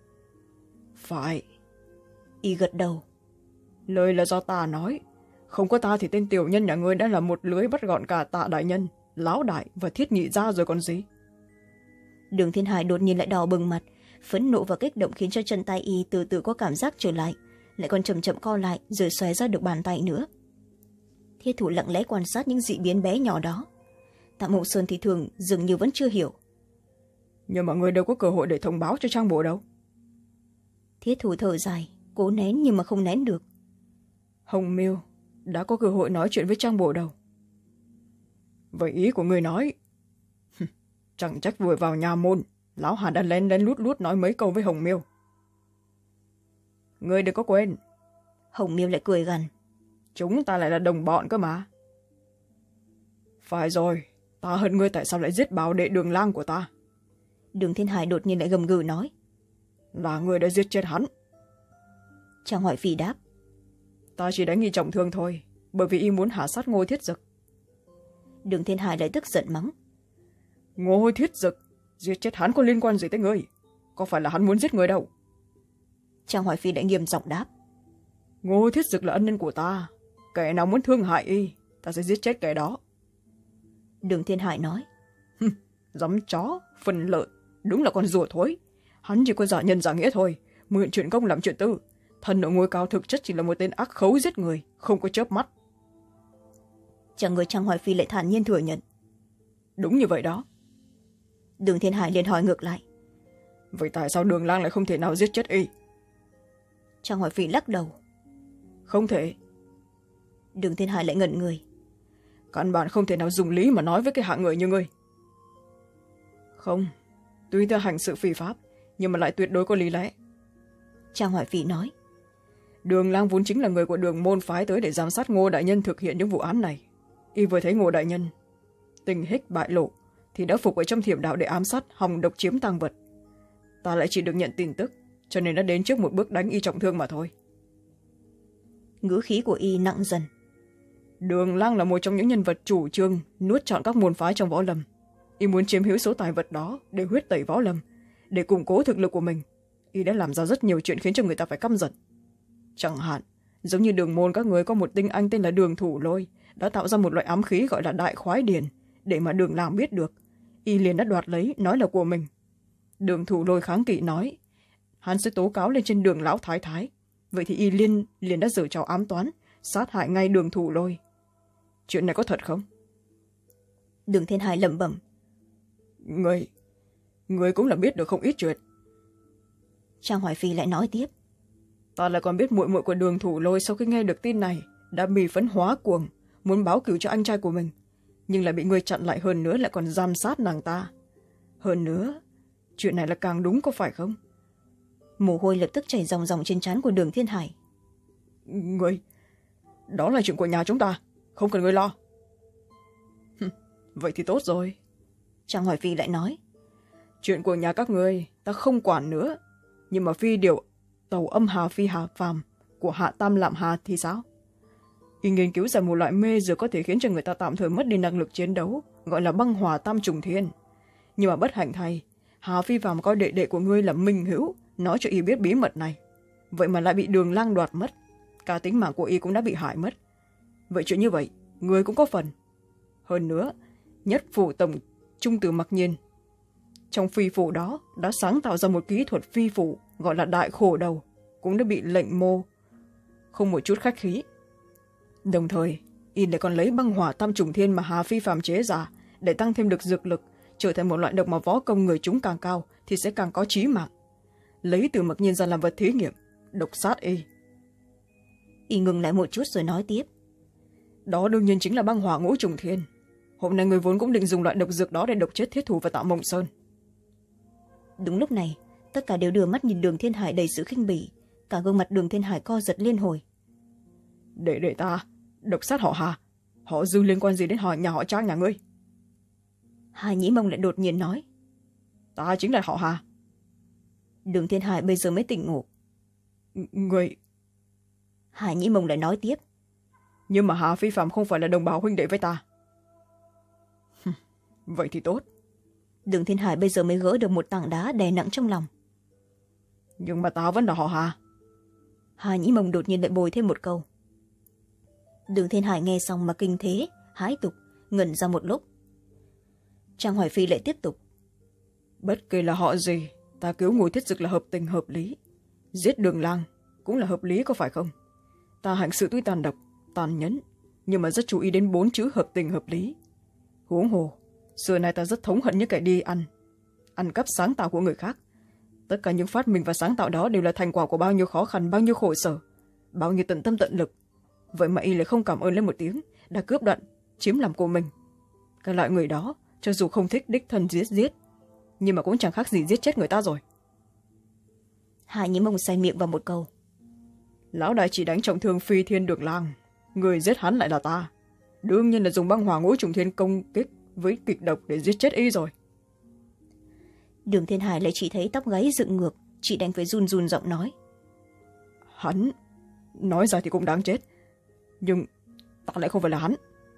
Phải. Y gật đầu. Lời là do ta nói, không có ta thì tên tiểu nhân nhà ngươi đã là một lưới bắt gọn cả Tạ đại nhân, Lão đại và Thiết nhị gia rồi còn gì. Đường Thiên Hải đột nhiên lại đỏ bừng mặt, phẫn nộ và kích động khiến cho chân tay Y từ từ có cảm giác trở lại, lại còn chậm chậm co lại rồi xòe ra được bàn tay nữa. Thiết thủ lặng lẽ quan sát những dị biến bé nhỏ đó. Tạ Mộng Sơn thì thường dường như vẫn chưa hiểu. Nhưng mà ngươi đâu có cơ hội để thông báo cho Trang bộ đâu. Thiết thủ thở dài, cố nén nhưng mà không nén được. Hồng Miêu đã có cơ hội nói chuyện với Trang bộ đâu. Vậy ý của ngươi nói, chẳng trách vừa vào nhà môn, Lão Hà đã lén lén lút lút nói mấy câu với Hồng Miêu. Ngươi đừng có quên. Hồng Miêu lại cười gằn. Chúng ta lại là đồng bọn cơ mà. Phải rồi, ta hận ngươi tại sao lại giết bảo đệ Đường Lang của ta. Đường Thiên Hải đột nhiên lại gầm gừ nói. Là ngươi đã giết chết hắn. Trang Hoài Phi đáp. Ta chỉ đánh nghi trọng thương thôi, bởi vì y muốn hạ sát Ngô Thiết Dực. Đường Thiên Hải lại tức giận mắng. Ngô Thiết Dực, giết chết hắn có liên quan gì tới ngươi? Có phải là hắn muốn giết ngươi đâu? Trang Hoài Phi lại nghiêm giọng đáp. Ngô Thiết Dực là ân nhân của ta, kẻ nào muốn thương hại y, ta sẽ giết chết kẻ đó. Đường Thiên Hải nói. Giấm chó, phần lợn, đúng là con rùa thối. Hắn chỉ có giả nhân giả nghĩa thôi, mượn chuyện công làm chuyện tư. Thần ở ngôi cao thực chất chỉ là một tên ác khấu giết người, không có chớp mắt. Chẳng ngờ Trang Hoài Phi lại thản nhiên thừa nhận. Đúng như vậy đó. Đường Thiên Hải liền hỏi ngược lại. Vậy tại sao Đường Lang lại không thể nào giết chết y? Trang Hoài Phi lắc đầu. Không thể. Đường Thiên Hải lại ngẩn người. Căn bản không thể nào dùng lý mà nói với cái hạng người như ngươi. Không, tuy ta hành sự phi pháp, nhưng mà lại tuyệt đối có lý lẽ. Trang Hoài Phi nói. Đường Lang vốn chính là người của Đường môn phái tới để giám sát Ngô đại nhân thực hiện những vụ án này. Y vừa thấy Ngô đại nhân tình hích bại lộ thì đã phục ở trong thiểm đạo để ám sát hòng độc chiếm tang vật. Ta lại chỉ được nhận tin tức, cho nên đã đến trước một bước đánh y trọng thương mà thôi. Ngữ khí của Y nặng dần. Đường Lang là một trong những nhân vật chủ trương nuốt trọn các môn phái trong võ lâm. Y muốn chiếm hữu số tài vật đó để huyết tẩy võ lâm, để củng cố thực lực của mình. Y đã làm ra rất nhiều chuyện khiến cho người ta phải căm giận. Chẳng hạn, giống như Đường môn các người có một tinh anh tên là Đường Thủ Lôi, đã tạo ra một loại ám khí gọi là Đại Khoái Điền, để mà Đường Lang biết được. Y liền đã đoạt lấy, nói là của mình. Đường Thủ Lôi kháng kỵ nói, hắn sẽ tố cáo lên trên Đường Lão Thái Thái. Vậy thì Y liên liền đã giở trò ám toán, sát hại ngay Đường Thủ Lôi. Chuyện này có thật không? Đường Thiên Hải lẩm bẩm. người người cũng là biết được không ít chuyện. Trang Hoài Phi lại nói tiếp. Ta lại còn biết muội muội của Đường Thủ Lôi sau khi nghe được tin này đã bị phấn hóa cuồng, muốn báo cửu cho anh trai của mình, nhưng lại bị người chặn lại, hơn nữa lại còn giam sát nàng ta. Hơn nữa, chuyện này là càng đúng có phải không? Mồ hôi lập tức chảy ròng ròng trên trán của Đường Thiên Hải. Người, đó là chuyện của nhà chúng ta, không cần người lo. Vậy thì tốt rồi. Trang Hoài Phi lại nói. Chuyện của nhà các ngươi ta không quản nữa, nhưng mà phi điều tàu âm hà phi hà phàm của Hạ Tam Lạm Hà thì sao? Y nghiên cứu ra một loại mê dược có thể khiến cho người ta tạm thời mất đi năng lực chiến đấu, gọi là băng hỏa tam trùng thiên. Nhưng mà bất hạnh thay, Hà Phi Phàm coi đệ đệ của ngươi là minh hữu, nói cho y biết bí mật này, vậy mà lại bị Đường Lang đoạt mất, cả tính mạng của y cũng đã bị hại mất. Vậy chuyện như vậy ngươi cũng có phần. Hơn nữa, nhất phủ tổng trung từ Mặc Nhiên trong phi phủ đó đã sáng tạo ra một kỹ thuật phi phủ gọi là đại khổ đầu, cũng đã bị lệnh mô không một chút khách khí. Đồng thời y lại còn lấy băng hỏa tam trùng thiên mà Hà Phi Phàm chế ra để tăng thêm được dược lực, trở thành một loại độc mà võ công người chúng càng cao thì sẽ càng có chí mạng. Lấy từ Mặc Nhiên ra làm vật thí nghiệm, độc sát y. Y ngừng lại một chút rồi nói tiếp. Đó đương nhiên chính là băng hỏa ngũ trùng thiên. Hôm nay người vốn cũng định dùng loại độc dược đó để độc chết Thiết Thủ và Tạ Mộng Sơn. Đúng lúc này, tất cả đều đưa mắt nhìn Đường Thiên Hải đầy sự khinh bỉ, cả gương mặt Đường Thiên Hải co giật liên hồi. Để để ta độc sát họ Hà, họ Dư liên quan gì đến họ nhà họ Trang nhà ngươi? Hà Nhĩ Mông lại đột nhiên nói. Ta chính là họ Hà. Đường Thiên Hải bây giờ mới tỉnh ngộ. Người... Hà Nhĩ Mông lại nói tiếp. Nhưng mà Hà Phi Phạm không phải là đồng bào huynh đệ với ta. Vậy thì tốt. Đường Thiên Hải bây giờ mới gỡ được một tảng đá đè nặng trong lòng. Nhưng mà ta vẫn là họ Hà. Hà Nhĩ Mông đột nhiên lại bồi thêm một câu. Đường Thiên Hải nghe xong mà kinh thế, hái tục, ngẩn ra một lúc. Trang Hoài Phi lại tiếp tục. Bất kể là họ gì, ta cứu Ngô Thiết Dực là hợp tình hợp lý. Giết Đường Lang cũng là hợp lý có phải không? Ta hành sự tuy tàn độc, tàn nhẫn, nhưng mà rất chú ý đến bốn chữ hợp tình hợp lý. Huống hồ, xưa nay ta rất thống hận những kẻ đi ăn, ăn cắp sáng tạo của người khác. Tất cả những phát minh và sáng tạo đó đều là thành quả của bao nhiêu khó khăn, bao nhiêu khổ sở, bao nhiêu tận tâm tận lực. Vậy mà y lại không cảm ơn lên một tiếng, đã cướp đoạt, chiếm làm của mình. Cái loại người đó, cho dù không thích đích thân giết giết, nhưng mà cũng chẳng khác gì giết chết người ta rồi. Hà Nhĩ Mông say miệng vào một câu. Lão đại chỉ đánh trọng thương Phi Thiên Đường Lang, người giết hắn lại là ta. Đương nhiên là dùng băng hỏa ngũ trùng thiên công kích với kịch độc để giết chết y rồi. Đường Thiên Hải lại chỉ thấy tóc gáy dựng ngược, chị đành phải run run giọng nói. Hắn, nói ra thì cũng đáng chết, nhưng ta lại không phải là hắn.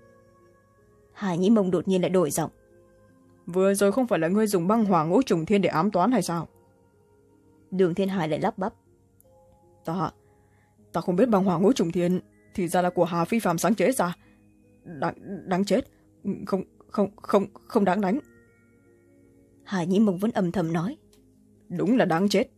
Hà Nhĩ Mông đột nhiên lại đổi giọng. Vừa rồi không phải là ngươi dùng băng hỏa ngũ trùng thiên để ám toán hay sao? Đường Thiên Hải lại lắp bắp. Ta, ta không biết băng hỏa ngũ trùng thiên thì ra là của Hà Phi Phạm sáng chế ra. Đáng, đáng chết, không, không, không, không đáng đánh. Hà Nhĩ Mông vẫn âm thầm nói. Đúng là đáng chết.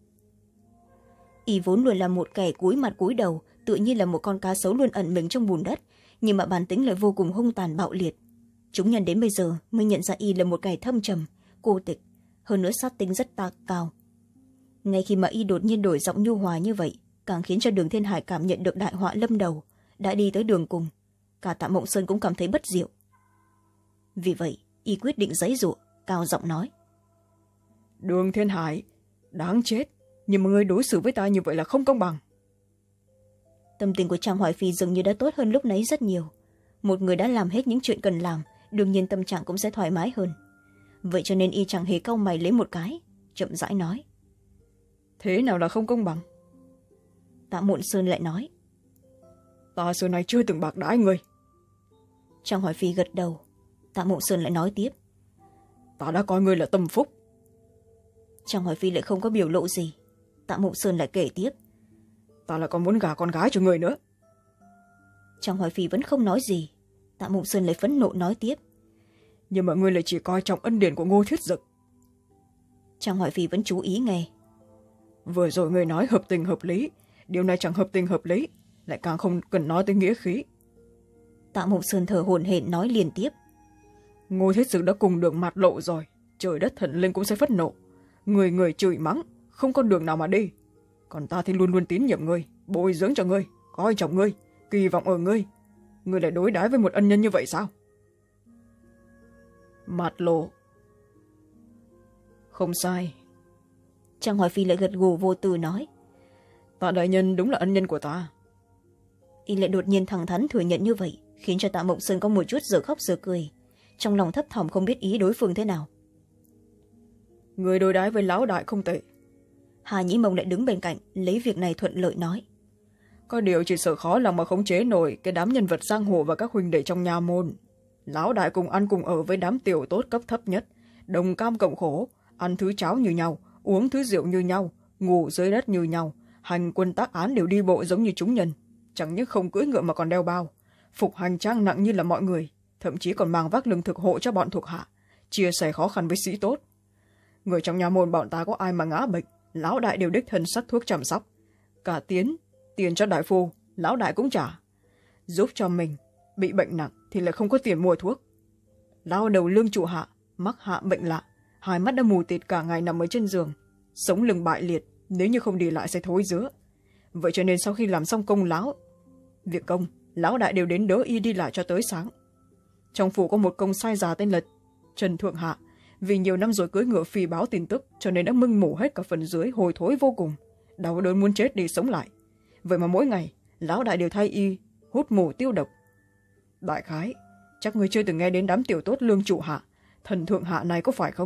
Y vốn luôn là một kẻ cúi mặt cúi đầu, tự nhiên là một con cá sấu luôn ẩn mình trong bùn đất, nhưng mà bản tính lại vô cùng hung tàn bạo liệt. Chúng nhân đến bây giờ mới nhận ra Y là một kẻ thâm trầm, cô tịch, hơn nữa sát tính rất ta cao. Ngay khi mà Y đột nhiên đổi giọng nhu hòa như vậy, càng khiến cho Đường Thiên Hải cảm nhận được đại họa lâm đầu, đã đi tới đường cùng. Cả Tạ Mộng Sơn cũng cảm thấy bất diệu. Vì vậy, Y quyết định giãy giụa, cao giọng nói. Đường Thiên Hải, đáng chết, nhưng mà ngươi đối xử với ta như vậy là không công bằng. Tâm tình của Trang Hoài Phi dường như đã tốt hơn lúc nãy rất nhiều. Một người đã làm hết những chuyện cần làm, đương nhiên tâm trạng cũng sẽ thoải mái hơn. Vậy cho nên Y chẳng hề cau mày lấy một cái, chậm rãi nói. Thế nào là không công bằng? Tạ Mộng Sơn lại nói. Ta xưa nay chưa từng bạc đãi ngươi. Trang Hoài Phi gật đầu. Tạ Mộng Sơn lại nói tiếp. Ta đã coi ngươi là tâm phúc. Trang Hoài Phi lại không có biểu lộ gì. Tạ Mộng Sơn lại kể tiếp. Ta lại còn muốn gả con gái cho ngươi nữa. Trang Hoài Phi vẫn không nói gì. Tạ Mộng Sơn lại phẫn nộ nói tiếp. Nhưng mà ngươi lại chỉ coi trọng ân điển của Ngô Thiết Dực. Trang Hoài Phi vẫn chú ý nghe. Vừa rồi ngươi nói hợp tình hợp lý, điều này chẳng hợp tình hợp lý, lại càng không cần nói tới nghĩa khí. Tạ Mộng Sơn thở hổn hển nói liên tiếp. Ngô Thiết Dực đã cùng đường mặt lộ rồi, trời đất thần linh cũng sẽ phẫn nộ, người người chửi mắng, không con đường nào mà đi. Còn ta thì luôn luôn tín nhiệm ngươi, bồi dưỡng cho ngươi, coi trọng ngươi, kỳ vọng ở ngươi. Ngươi lại đối đãi với một ân nhân như vậy sao? Mạt Lộ. Không sai. Trang Hoài Phi lại gật gù vô tư nói. Tạ đại nhân đúng là ân nhân của ta. Y lại đột nhiên thẳng thắn thừa nhận như vậy, khiến cho Tạ Mộng Sơn có một chút giờ khóc giờ cười, trong lòng thấp thỏm không biết ý đối phương thế nào. Người đối đãi với lão đại không tệ. Hà Nhĩ Mông lại đứng bên cạnh, lấy việc này thuận lợi nói. Có điều chỉ sợ khó lòng mà khống chế nổi cái đám nhân vật giang hồ và các huynh đệ trong nhà môn. Lão đại cùng ăn cùng ở với đám tiểu tốt cấp thấp nhất, đồng cam cộng khổ, ăn thứ cháo như nhau, uống thứ rượu như nhau, ngủ dưới đất như nhau, hành quân tác án đều đi bộ giống như chúng nhân, chẳng những không cưỡi ngựa mà còn đeo bao, phục hành trang nặng như là mọi người, thậm chí còn mang vác lương thực hộ cho bọn thuộc hạ, chia sẻ khó khăn với sĩ tốt. Người trong nhà môn bọn ta có ai mà ngã bệnh, lão đại đều đích thân sắc thuốc chăm sóc. Cả tiến tiền cho đại phu, lão đại cũng trả. Giúp cho mình bị bệnh nặng thì lại không có tiền mua thuốc. Lao đầu lương trụ hạ, mắc hạ bệnh lạ, hai mắt đã mù tịt cả ngày nằm ở trên giường, sống lưng bại liệt, nếu như không đi lại sẽ thối rữa. Vậy cho nên sau khi làm xong công lão việc công, lão đại đều đến đỡ y đi lại cho tới sáng. Trong phủ có một công sai già tên là Trần Thượng Hạ, vì nhiều năm rồi cưỡi ngựa phi báo tin tức cho nên đã mưng mủ hết cả phần dưới, hôi thối vô cùng, đau đớn muốn chết đi sống lại. Vậy mà mỗi ngày lão đại đều thay y hút mù tiêu độc. Đại khái chắc người chưa từng nghe đến đám tiểu tốt lương trụ hạ, Thần Thượng Hạ này có phải không?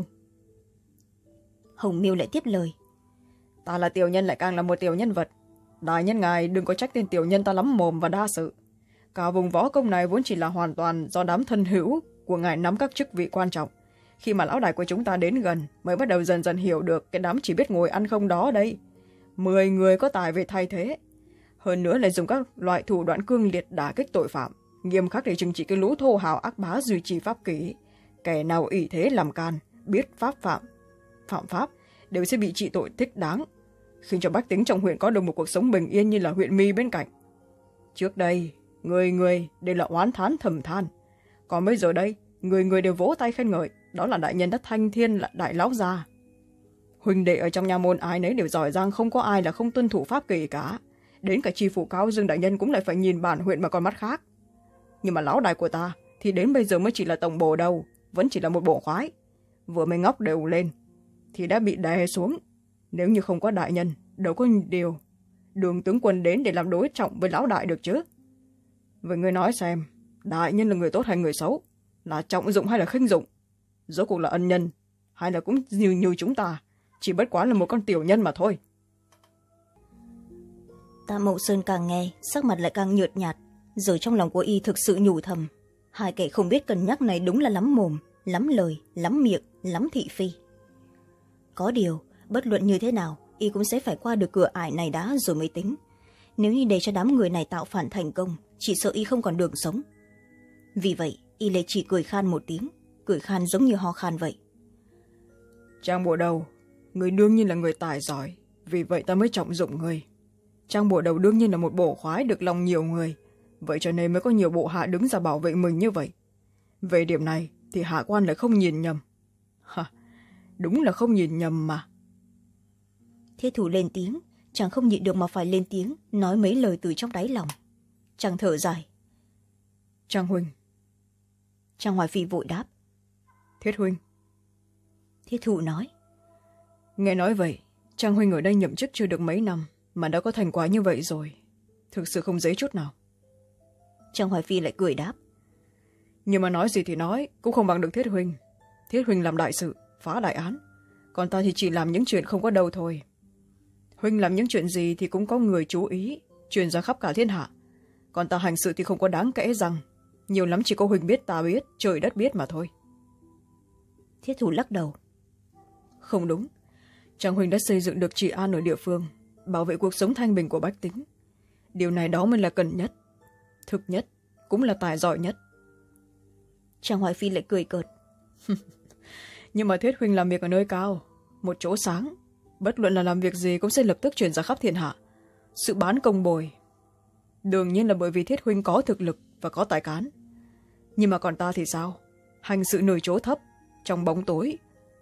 Hồng Miêu lại tiếp lời. Ta là tiểu nhân lại càng là một tiểu nhân vật. Đại nhân ngài đừng có trách tên tiểu nhân ta lắm mồm và đa sự. Cả vùng võ công này vốn chỉ là hoàn toàn do đám thân hữu của ngài nắm các chức vị quan trọng. Khi mà lão đại của chúng ta đến gần mới bắt đầu dần dần hiểu được cái đám chỉ biết ngồi ăn không đó đây. Mười người có tài về thay thế. Hơn nữa lại dùng các loại thủ đoạn cương liệt đả kích tội phạm, nghiêm khắc để trừng trị cái lũ thô hào ác bá duy trì pháp kỷ. Kẻ nào ỷ thế làm can, biết pháp phạm phạm pháp đều sẽ bị trị tội thích đáng, khiến cho bách tính trong huyện có được một cuộc sống bình yên như là huyện Mi bên cạnh. Trước đây người người đều là oán thán thầm than, còn bây giờ đây người người đều vỗ tay khen ngợi, đó là đại nhân đã thanh thiên là đại lão gia. Huynh đệ ở trong nhà môn ai nấy đều giỏi giang, không có ai là không tuân thủ pháp kỷ cả. Đến cả tri phủ Cao Dương đại nhân cũng lại phải nhìn bản huyện mà con mắt khác. Nhưng mà lão đại của ta thì đến bây giờ mới chỉ là tổng bổ đầu, vẫn chỉ là một bộ khoái, vừa mới ngóc đều lên thì đã bị đè xuống. Nếu như không có đại nhân, đâu có điều Đường tướng quân đến để làm đối trọng với lão đại được chứ. Vậy ngươi nói xem, đại nhân là người tốt hay người xấu, là trọng dụng hay là khinh dụng, rốt cuộc là ân nhân hay là cũng như như chúng ta chỉ bất quá là một con tiểu nhân mà thôi. Tạ Mậu Sơn càng nghe sắc mặt lại càng nhợt nhạt, rồi trong lòng của y thực sự nhủ thầm, hai kẻ không biết cân nhắc này đúng là lắm mồm, lắm lời, lắm miệng, lắm thị phi. Có điều bất luận như thế nào y cũng sẽ phải qua được cửa ải này đã rồi mới tính. Nếu như để cho đám người này tạo phản thành công, chỉ sợ y không còn đường sống. Vì vậy y lại chỉ cười khan một tiếng, cười khan giống như ho khan vậy. Trang bộ đầu, người đương nhiên là người tài giỏi, vì vậy ta mới trọng dụng người. Trang bộ đầu đương nhiên là một bổ khoái được lòng nhiều người, vậy cho nên mới có nhiều bộ hạ đứng ra bảo vệ mình như vậy. Về điểm này thì hạ quan lại không nhìn nhầm. Ha, đúng là không nhìn nhầm mà. Thiết thủ lên tiếng, chàng không nhịn được mà phải lên tiếng, nói mấy lời từ trong đáy lòng. Chàng thở dài. Trang huynh. Trang Hoài Phi vội đáp. Thiết huynh. Thiết thủ nói. Nghe nói vậy, Trang huynh ở đây nhậm chức chưa được mấy năm mà đã có thành quả như vậy rồi, thực sự không dễ chút nào. Trang Hoài Phi lại cười đáp. Nhưng mà nói gì thì nói, cũng không bằng được Thiết huynh. Thiết huynh làm đại sự, phá đại án, còn ta thì chỉ làm những chuyện không có đâu thôi. Huynh làm những chuyện gì thì cũng có người chú ý, truyền ra khắp cả thiên hạ, còn ta hành sự thì không có đáng kể rằng, nhiều lắm chỉ có huynh biết ta biết, trời đất biết mà thôi. Thiết thủ lắc đầu. Không đúng, Trang huynh đã xây dựng được trị an ở địa phương, bảo vệ cuộc sống thanh bình của bách tính. Điều này đó mới là cần nhất, thực nhất, cũng là tài giỏi nhất. Trang Hoài Phi lại cười cợt. Nhưng mà Thiết huynh làm việc ở nơi cao, một chỗ sáng, bất luận là làm việc gì cũng sẽ lập tức truyền ra khắp thiên hạ, sự bán công bồi. Đương nhiên là bởi vì Thiết huynh có thực lực và có tài cán. Nhưng mà còn ta thì sao? Hành sự nơi chỗ thấp, trong bóng tối,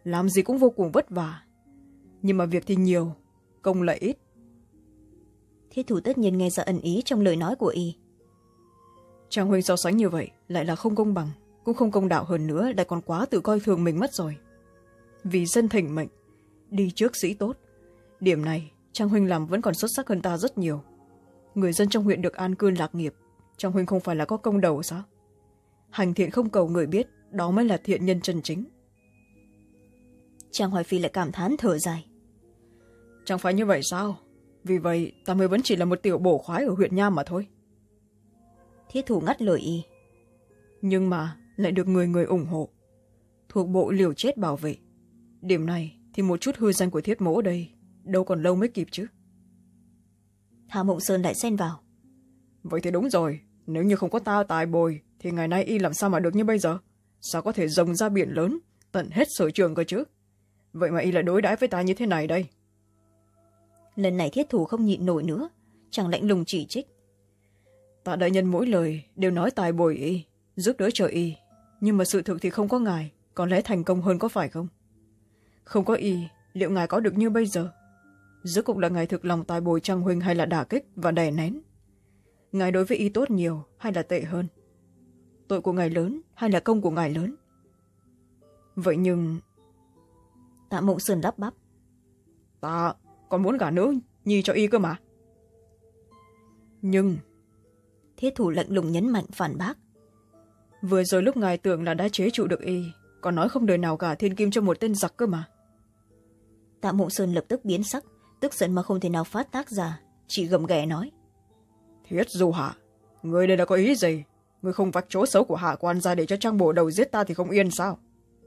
làm gì cũng vô cùng vất vả, nhưng mà việc thì nhiều, công lại ít. Thiết thủ tất nhiên nghe ra ẩn ý trong lời nói của y. Trang huynh so sánh như vậy lại là không công bằng, cũng không công đạo, hơn nữa lại còn quá tự coi thường mình mất rồi. Vì dân thỉnh mệnh, đi trước sĩ tốt, điểm này Trang huynh làm vẫn còn xuất sắc hơn ta rất nhiều. Người dân trong huyện được an cư lạc nghiệp, Trang huynh không phải là có công đầu sao? Hành thiện không cầu người biết, đó mới là thiện nhân chân chính. Trang Hoài Phi lại cảm thán thở dài. Chẳng phải như vậy sao? Vì vậy ta mới vẫn chỉ là một tiểu bổ khoái ở huyện Nham mà thôi. Thiết thủ ngắt lời y. Nhưng mà lại được người người ủng hộ, thuộc bộ liều chết bảo vệ. Điểm này thì một chút hư danh của Thiết mỗ đây đâu còn lâu mới kịp chứ. Hà Mộng Sơn lại xen vào. Vậy thì đúng rồi, nếu như không có ta tài bồi thì ngày nay y làm sao mà được như bây giờ? Sao có thể rồng ra biển lớn, tận hết sở trường cơ chứ? Vậy mà y lại đối đãi với ta như thế này đây. Lần này Thiết thủ không nhịn nổi nữa, chàng lạnh lùng chỉ trích. Ta đại nhân mỗi lời đều nói tài bồi y, giúp đỡ trợ y, nhưng mà sự thực thì không có ngài, có lẽ thành công hơn có phải không? Không có y, liệu ngài có được như bây giờ? Rốt cuộc là ngài thực lòng tài bồi Trang huynh hay là đả kích và đè nén? Ngài đối với y tốt nhiều hay là tệ hơn? Tội của ngài lớn hay là công của ngài lớn? Vậy nhưng... Tạ Mộng Sơn lắp bắp. Ta còn muốn gả nữ nhi cho y cơ mà. Nhưng... Thiết thủ lạnh lùng nhấn mạnh phản bác. Vừa rồi lúc ngài tưởng là đã chế trụ được y, còn nói không đời nào gả thiên kim cho một tên giặc cơ mà. Tạ Mộng Sơn lập tức biến sắc, tức giận mà không thể nào phát tác ra, chỉ gầm ghè nói. Thiết Du Hạ, người đây là có ý gì? Người không vạch chỗ xấu của Hạ quan ra để cho Trang bổ đầu giết ta thì không yên sao?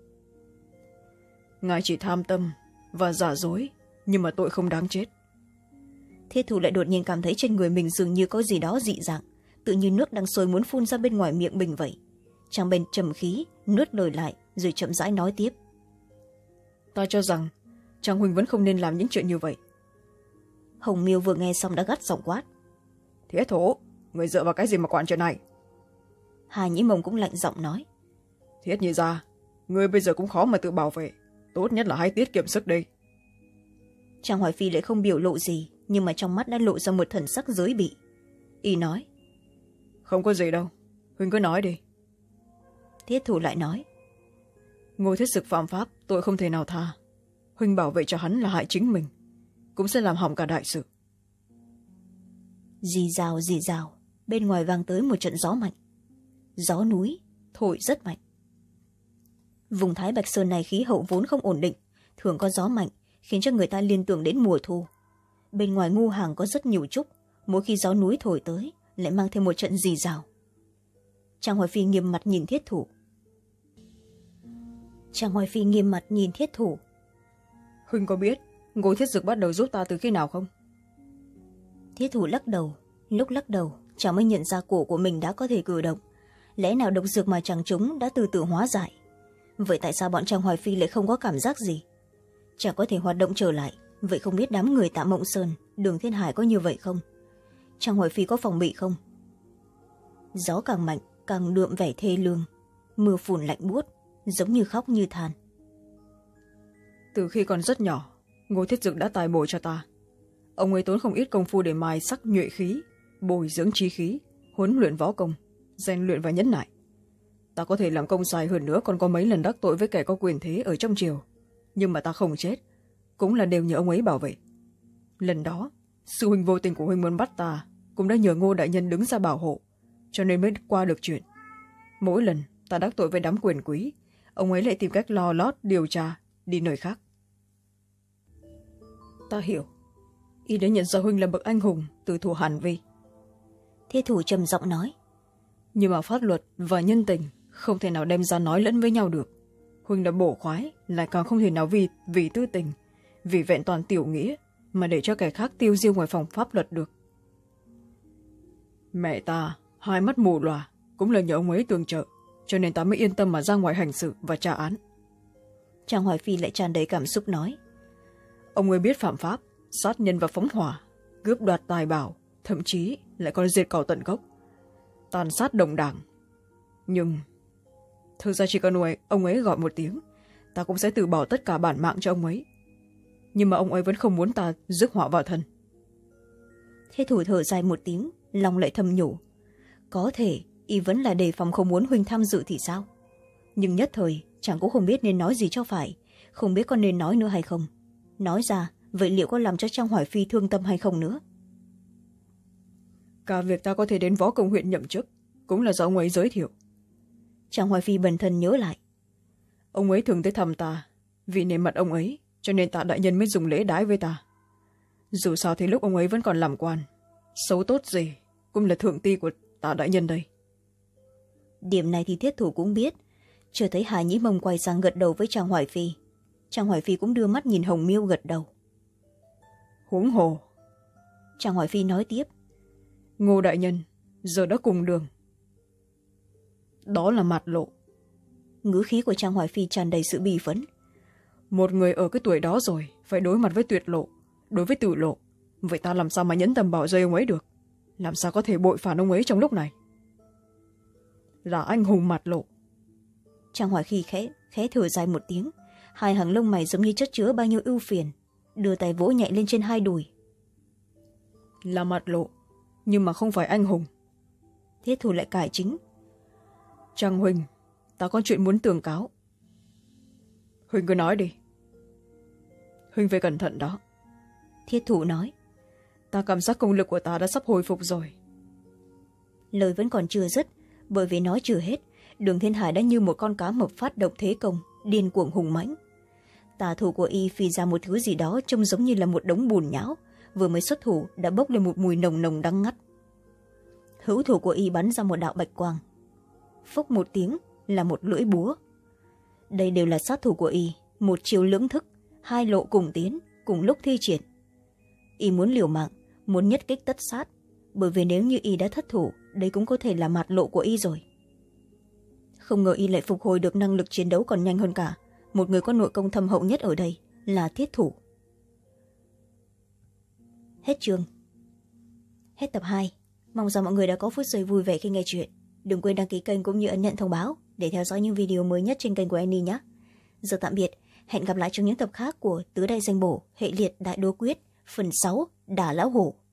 Ngài chỉ tham tâm và giả dối, nhưng mà tội không đáng chết. Thiết thủ lại đột nhiên cảm thấy trên người mình dường như có gì đó dị dạng, tự như nước đang sôi muốn phun ra bên ngoài miệng mình vậy. Chàng bèn trầm khí, nuốt lời lại, rồi chậm rãi nói tiếp. Ta cho rằng Trang huynh vẫn không nên làm những chuyện như vậy. Hồng Miêu vừa nghe xong đã gắt giọng quát. Thiết thủ, người dựa vào cái gì mà quản chuyện này? Hà Nhĩ Mông cũng lạnh giọng nói. Thiết Nhị gia, người bây giờ cũng khó mà tự bảo vệ, tốt nhất là hãy tiết kiệm sức đi. Trang Hoài Phi lại không biểu lộ gì, nhưng mà trong mắt đã lộ ra một thần sắc giới bị. Y nói. Không có gì đâu, huynh cứ nói đi. Thiết thủ lại nói. Ngô Thiết Dực phạm pháp, tội không thể nào tha. Huynh bảo vệ cho hắn là hại chính mình, cũng sẽ làm hỏng cả đại sự. Rì rào rì rào, bên ngoài vang tới một trận gió mạnh. Gió núi thổi rất mạnh. Vùng Thái Bạch Sơn này khí hậu vốn không ổn định, thường có gió mạnh khiến cho người ta liên tưởng đến mùa thu. Bên ngoài ngu hàng có rất nhiều trúc, mỗi khi gió núi thổi tới lại mang thêm một trận rì rào. Trang Hoài Phi nghiêm mặt nhìn Thiết thủ. Trang Hoài Phi nghiêm mặt nhìn Thiết thủ. Huynh có biết Ngô Thiết Dực bắt đầu giúp ta từ khi nào không? Thiết thủ lắc đầu, lúc lắc đầu chàng mới nhận ra cổ của mình đã có thể cử động. Lẽ nào độc dược mà chàng trúng đã từ từ hóa giải? Vậy tại sao bọn Trang Hoài Phi lại không có cảm giác gì? Chàng có thể hoạt động trở lại, vậy không biết đám người Tạ Mộng Sơn, Đường Thiên Hải có như vậy không? Trang Hoài Phi có phòng bị không? Gió càng mạnh càng đượm vẻ thê lương, mưa phùn lạnh buốt, giống như khóc như than. Từ khi còn rất nhỏ, Ngô Thiết Dực đã tài bồi cho ta. Ông ấy tốn không ít công phu để mài sắc nhuệ khí, bồi dưỡng trí khí, huấn luyện võ công, rèn luyện và nhẫn nại. Ta có thể làm công sai hơn nữa, còn có mấy lần đắc tội với kẻ có quyền thế ở trong triều, nhưng mà ta không chết, cũng là đều nhờ ông ấy bảo vệ. Lần đó sư huynh vô tình của huynh muốn bắt ta cũng đã nhờ Ngô đại nhân đứng ra bảo hộ, cho nên mới qua được chuyện. Mỗi lần ta đắc tội với đám quyền quý, ông ấy lại tìm cách lo lót điều tra đi nơi khác. Ta hiểu, y đã nhận ra huynh là bậc anh hùng từ thủ Hàn Vi. Thiết thủ trầm giọng nói. Nhưng mà pháp luật và nhân tình không thể nào đem ra nói lẫn với nhau được. Huynh là bổ khoái, lại càng không thể nào vì vì tư tình, vì vẹn toàn tiểu nghĩa mà để cho kẻ khác tiêu diêu ngoài phòng pháp luật được. Mẹ ta hai mắt mù lòa cũng là nhờ ông ấy tương trợ, cho nên ta mới yên tâm mà ra ngoài hành sự và tra án. Trang Hoài Phi lại tràn đầy cảm xúc nói. Ông ấy biết phạm pháp, sát nhân và phóng hỏa, cướp đoạt tài bảo, thậm chí lại còn diệt cỏ tận gốc, tàn sát đồng đảng. Nhưng thực ra chỉ cần ông ấy gọi một tiếng, ta cũng sẽ từ bỏ tất cả bản mạng cho ông ấy, nhưng mà ông ấy vẫn không muốn ta rước họa vào thân. Thiết thủ thở dài một tiếng, lòng lại thầm nhủ, có thể y vẫn là đề phòng không muốn huynh tham dự thì sao, nhưng nhất thời chàng cũng không biết nên nói gì cho phải, không biết có nên nói nữa hay không. Nói ra vậy liệu có làm cho Trang Hoài Phi thương tâm hay không nữa. Cả việc ta có thể đến võ công huyện nhậm chức cũng là do ông ấy giới thiệu. Trang Hoài Phi bần thân nhớ lại, ông ấy thường tới thăm ta, vì nể mặt ông ấy cho nên Tạ đại nhân mới dùng lễ đái với ta. Dù sao thì lúc ông ấy vẫn còn làm quan, xấu tốt gì cũng là thượng ti của Tạ đại nhân đây. Điểm này thì Thiết thủ cũng biết. Chưa thấy Hà Nhĩ Mông quay sang gật đầu với Trang Hoài Phi. Trang Hoài Phi cũng đưa mắt nhìn Hồng Miêu gật đầu. Huống hồ, Trang Hoài Phi nói tiếp, Ngô đại nhân giờ đã cùng đường. Đó là Mạt Lộ. Ngữ khí của Trang Hoài Phi tràn đầy sự bi phẫn. Một người ở cái tuổi đó rồi phải đối mặt với tuyệt lộ, đối với tử lộ, vậy ta làm sao mà nhẫn tâm bảo rơi ông ấy được, làm sao có thể bội phản ông ấy trong lúc này. Là anh hùng Mạt Lộ. Trang Hoài Phi khẽ khẽ thở dài một tiếng, hai hàng lông mày giống như chất chứa bao nhiêu ưu phiền, đưa tay vỗ nhẹ lên trên hai đùi. Là Mạt Lộ, nhưng mà không phải anh hùng. Thiết thủ lại cải chính, Trang huynh, ta có chuyện muốn tường cáo. Huynh cứ nói đi. Huynh phải cẩn thận đó. Thiết thủ nói, ta cảm giác công lực của ta đã sắp hồi phục rồi. Lời vẫn còn chưa dứt, bởi vì nói chưa hết, Đường Thiên Hải đã như một con cá mập phát động thế công, điên cuồng hùng mãnh. Tà thủ của y phi ra một thứ gì đó trông giống như là một đống bùn nhão, vừa mới xuất thủ đã bốc lên một mùi nồng nồng đắng ngắt. Hữu thủ của y bắn ra một đạo bạch quang, phốc một tiếng là một lưỡi búa. Đây đều là sát thủ của y, một chiều lưỡng thức, hai lộ cùng tiến, cùng lúc thi triển. Y muốn liều mạng, muốn nhất kích tất sát, bởi vì nếu như y đã thất thủ, đây cũng có thể là Mạt Lộ của y rồi. Không ngờ y lại phục hồi được năng lực chiến đấu còn nhanh hơn cả một người có nội công thâm hậu nhất ở đây là Thiết thủ. Hết chương. Hết tập hai. Mong rằng mọi người đã có phút giây vui vẻ khi nghe chuyện. Đừng quên đăng ký kênh cũng như ấn nhận thông báo để theo dõi những video mới nhất trên kênh của Annie nhé. Giờ tạm biệt, hẹn gặp lại trong những tập khác của Tứ Đại Danh Bổ hệ liệt Đại Đô Quyết phần sáu Đả Lão Hổ.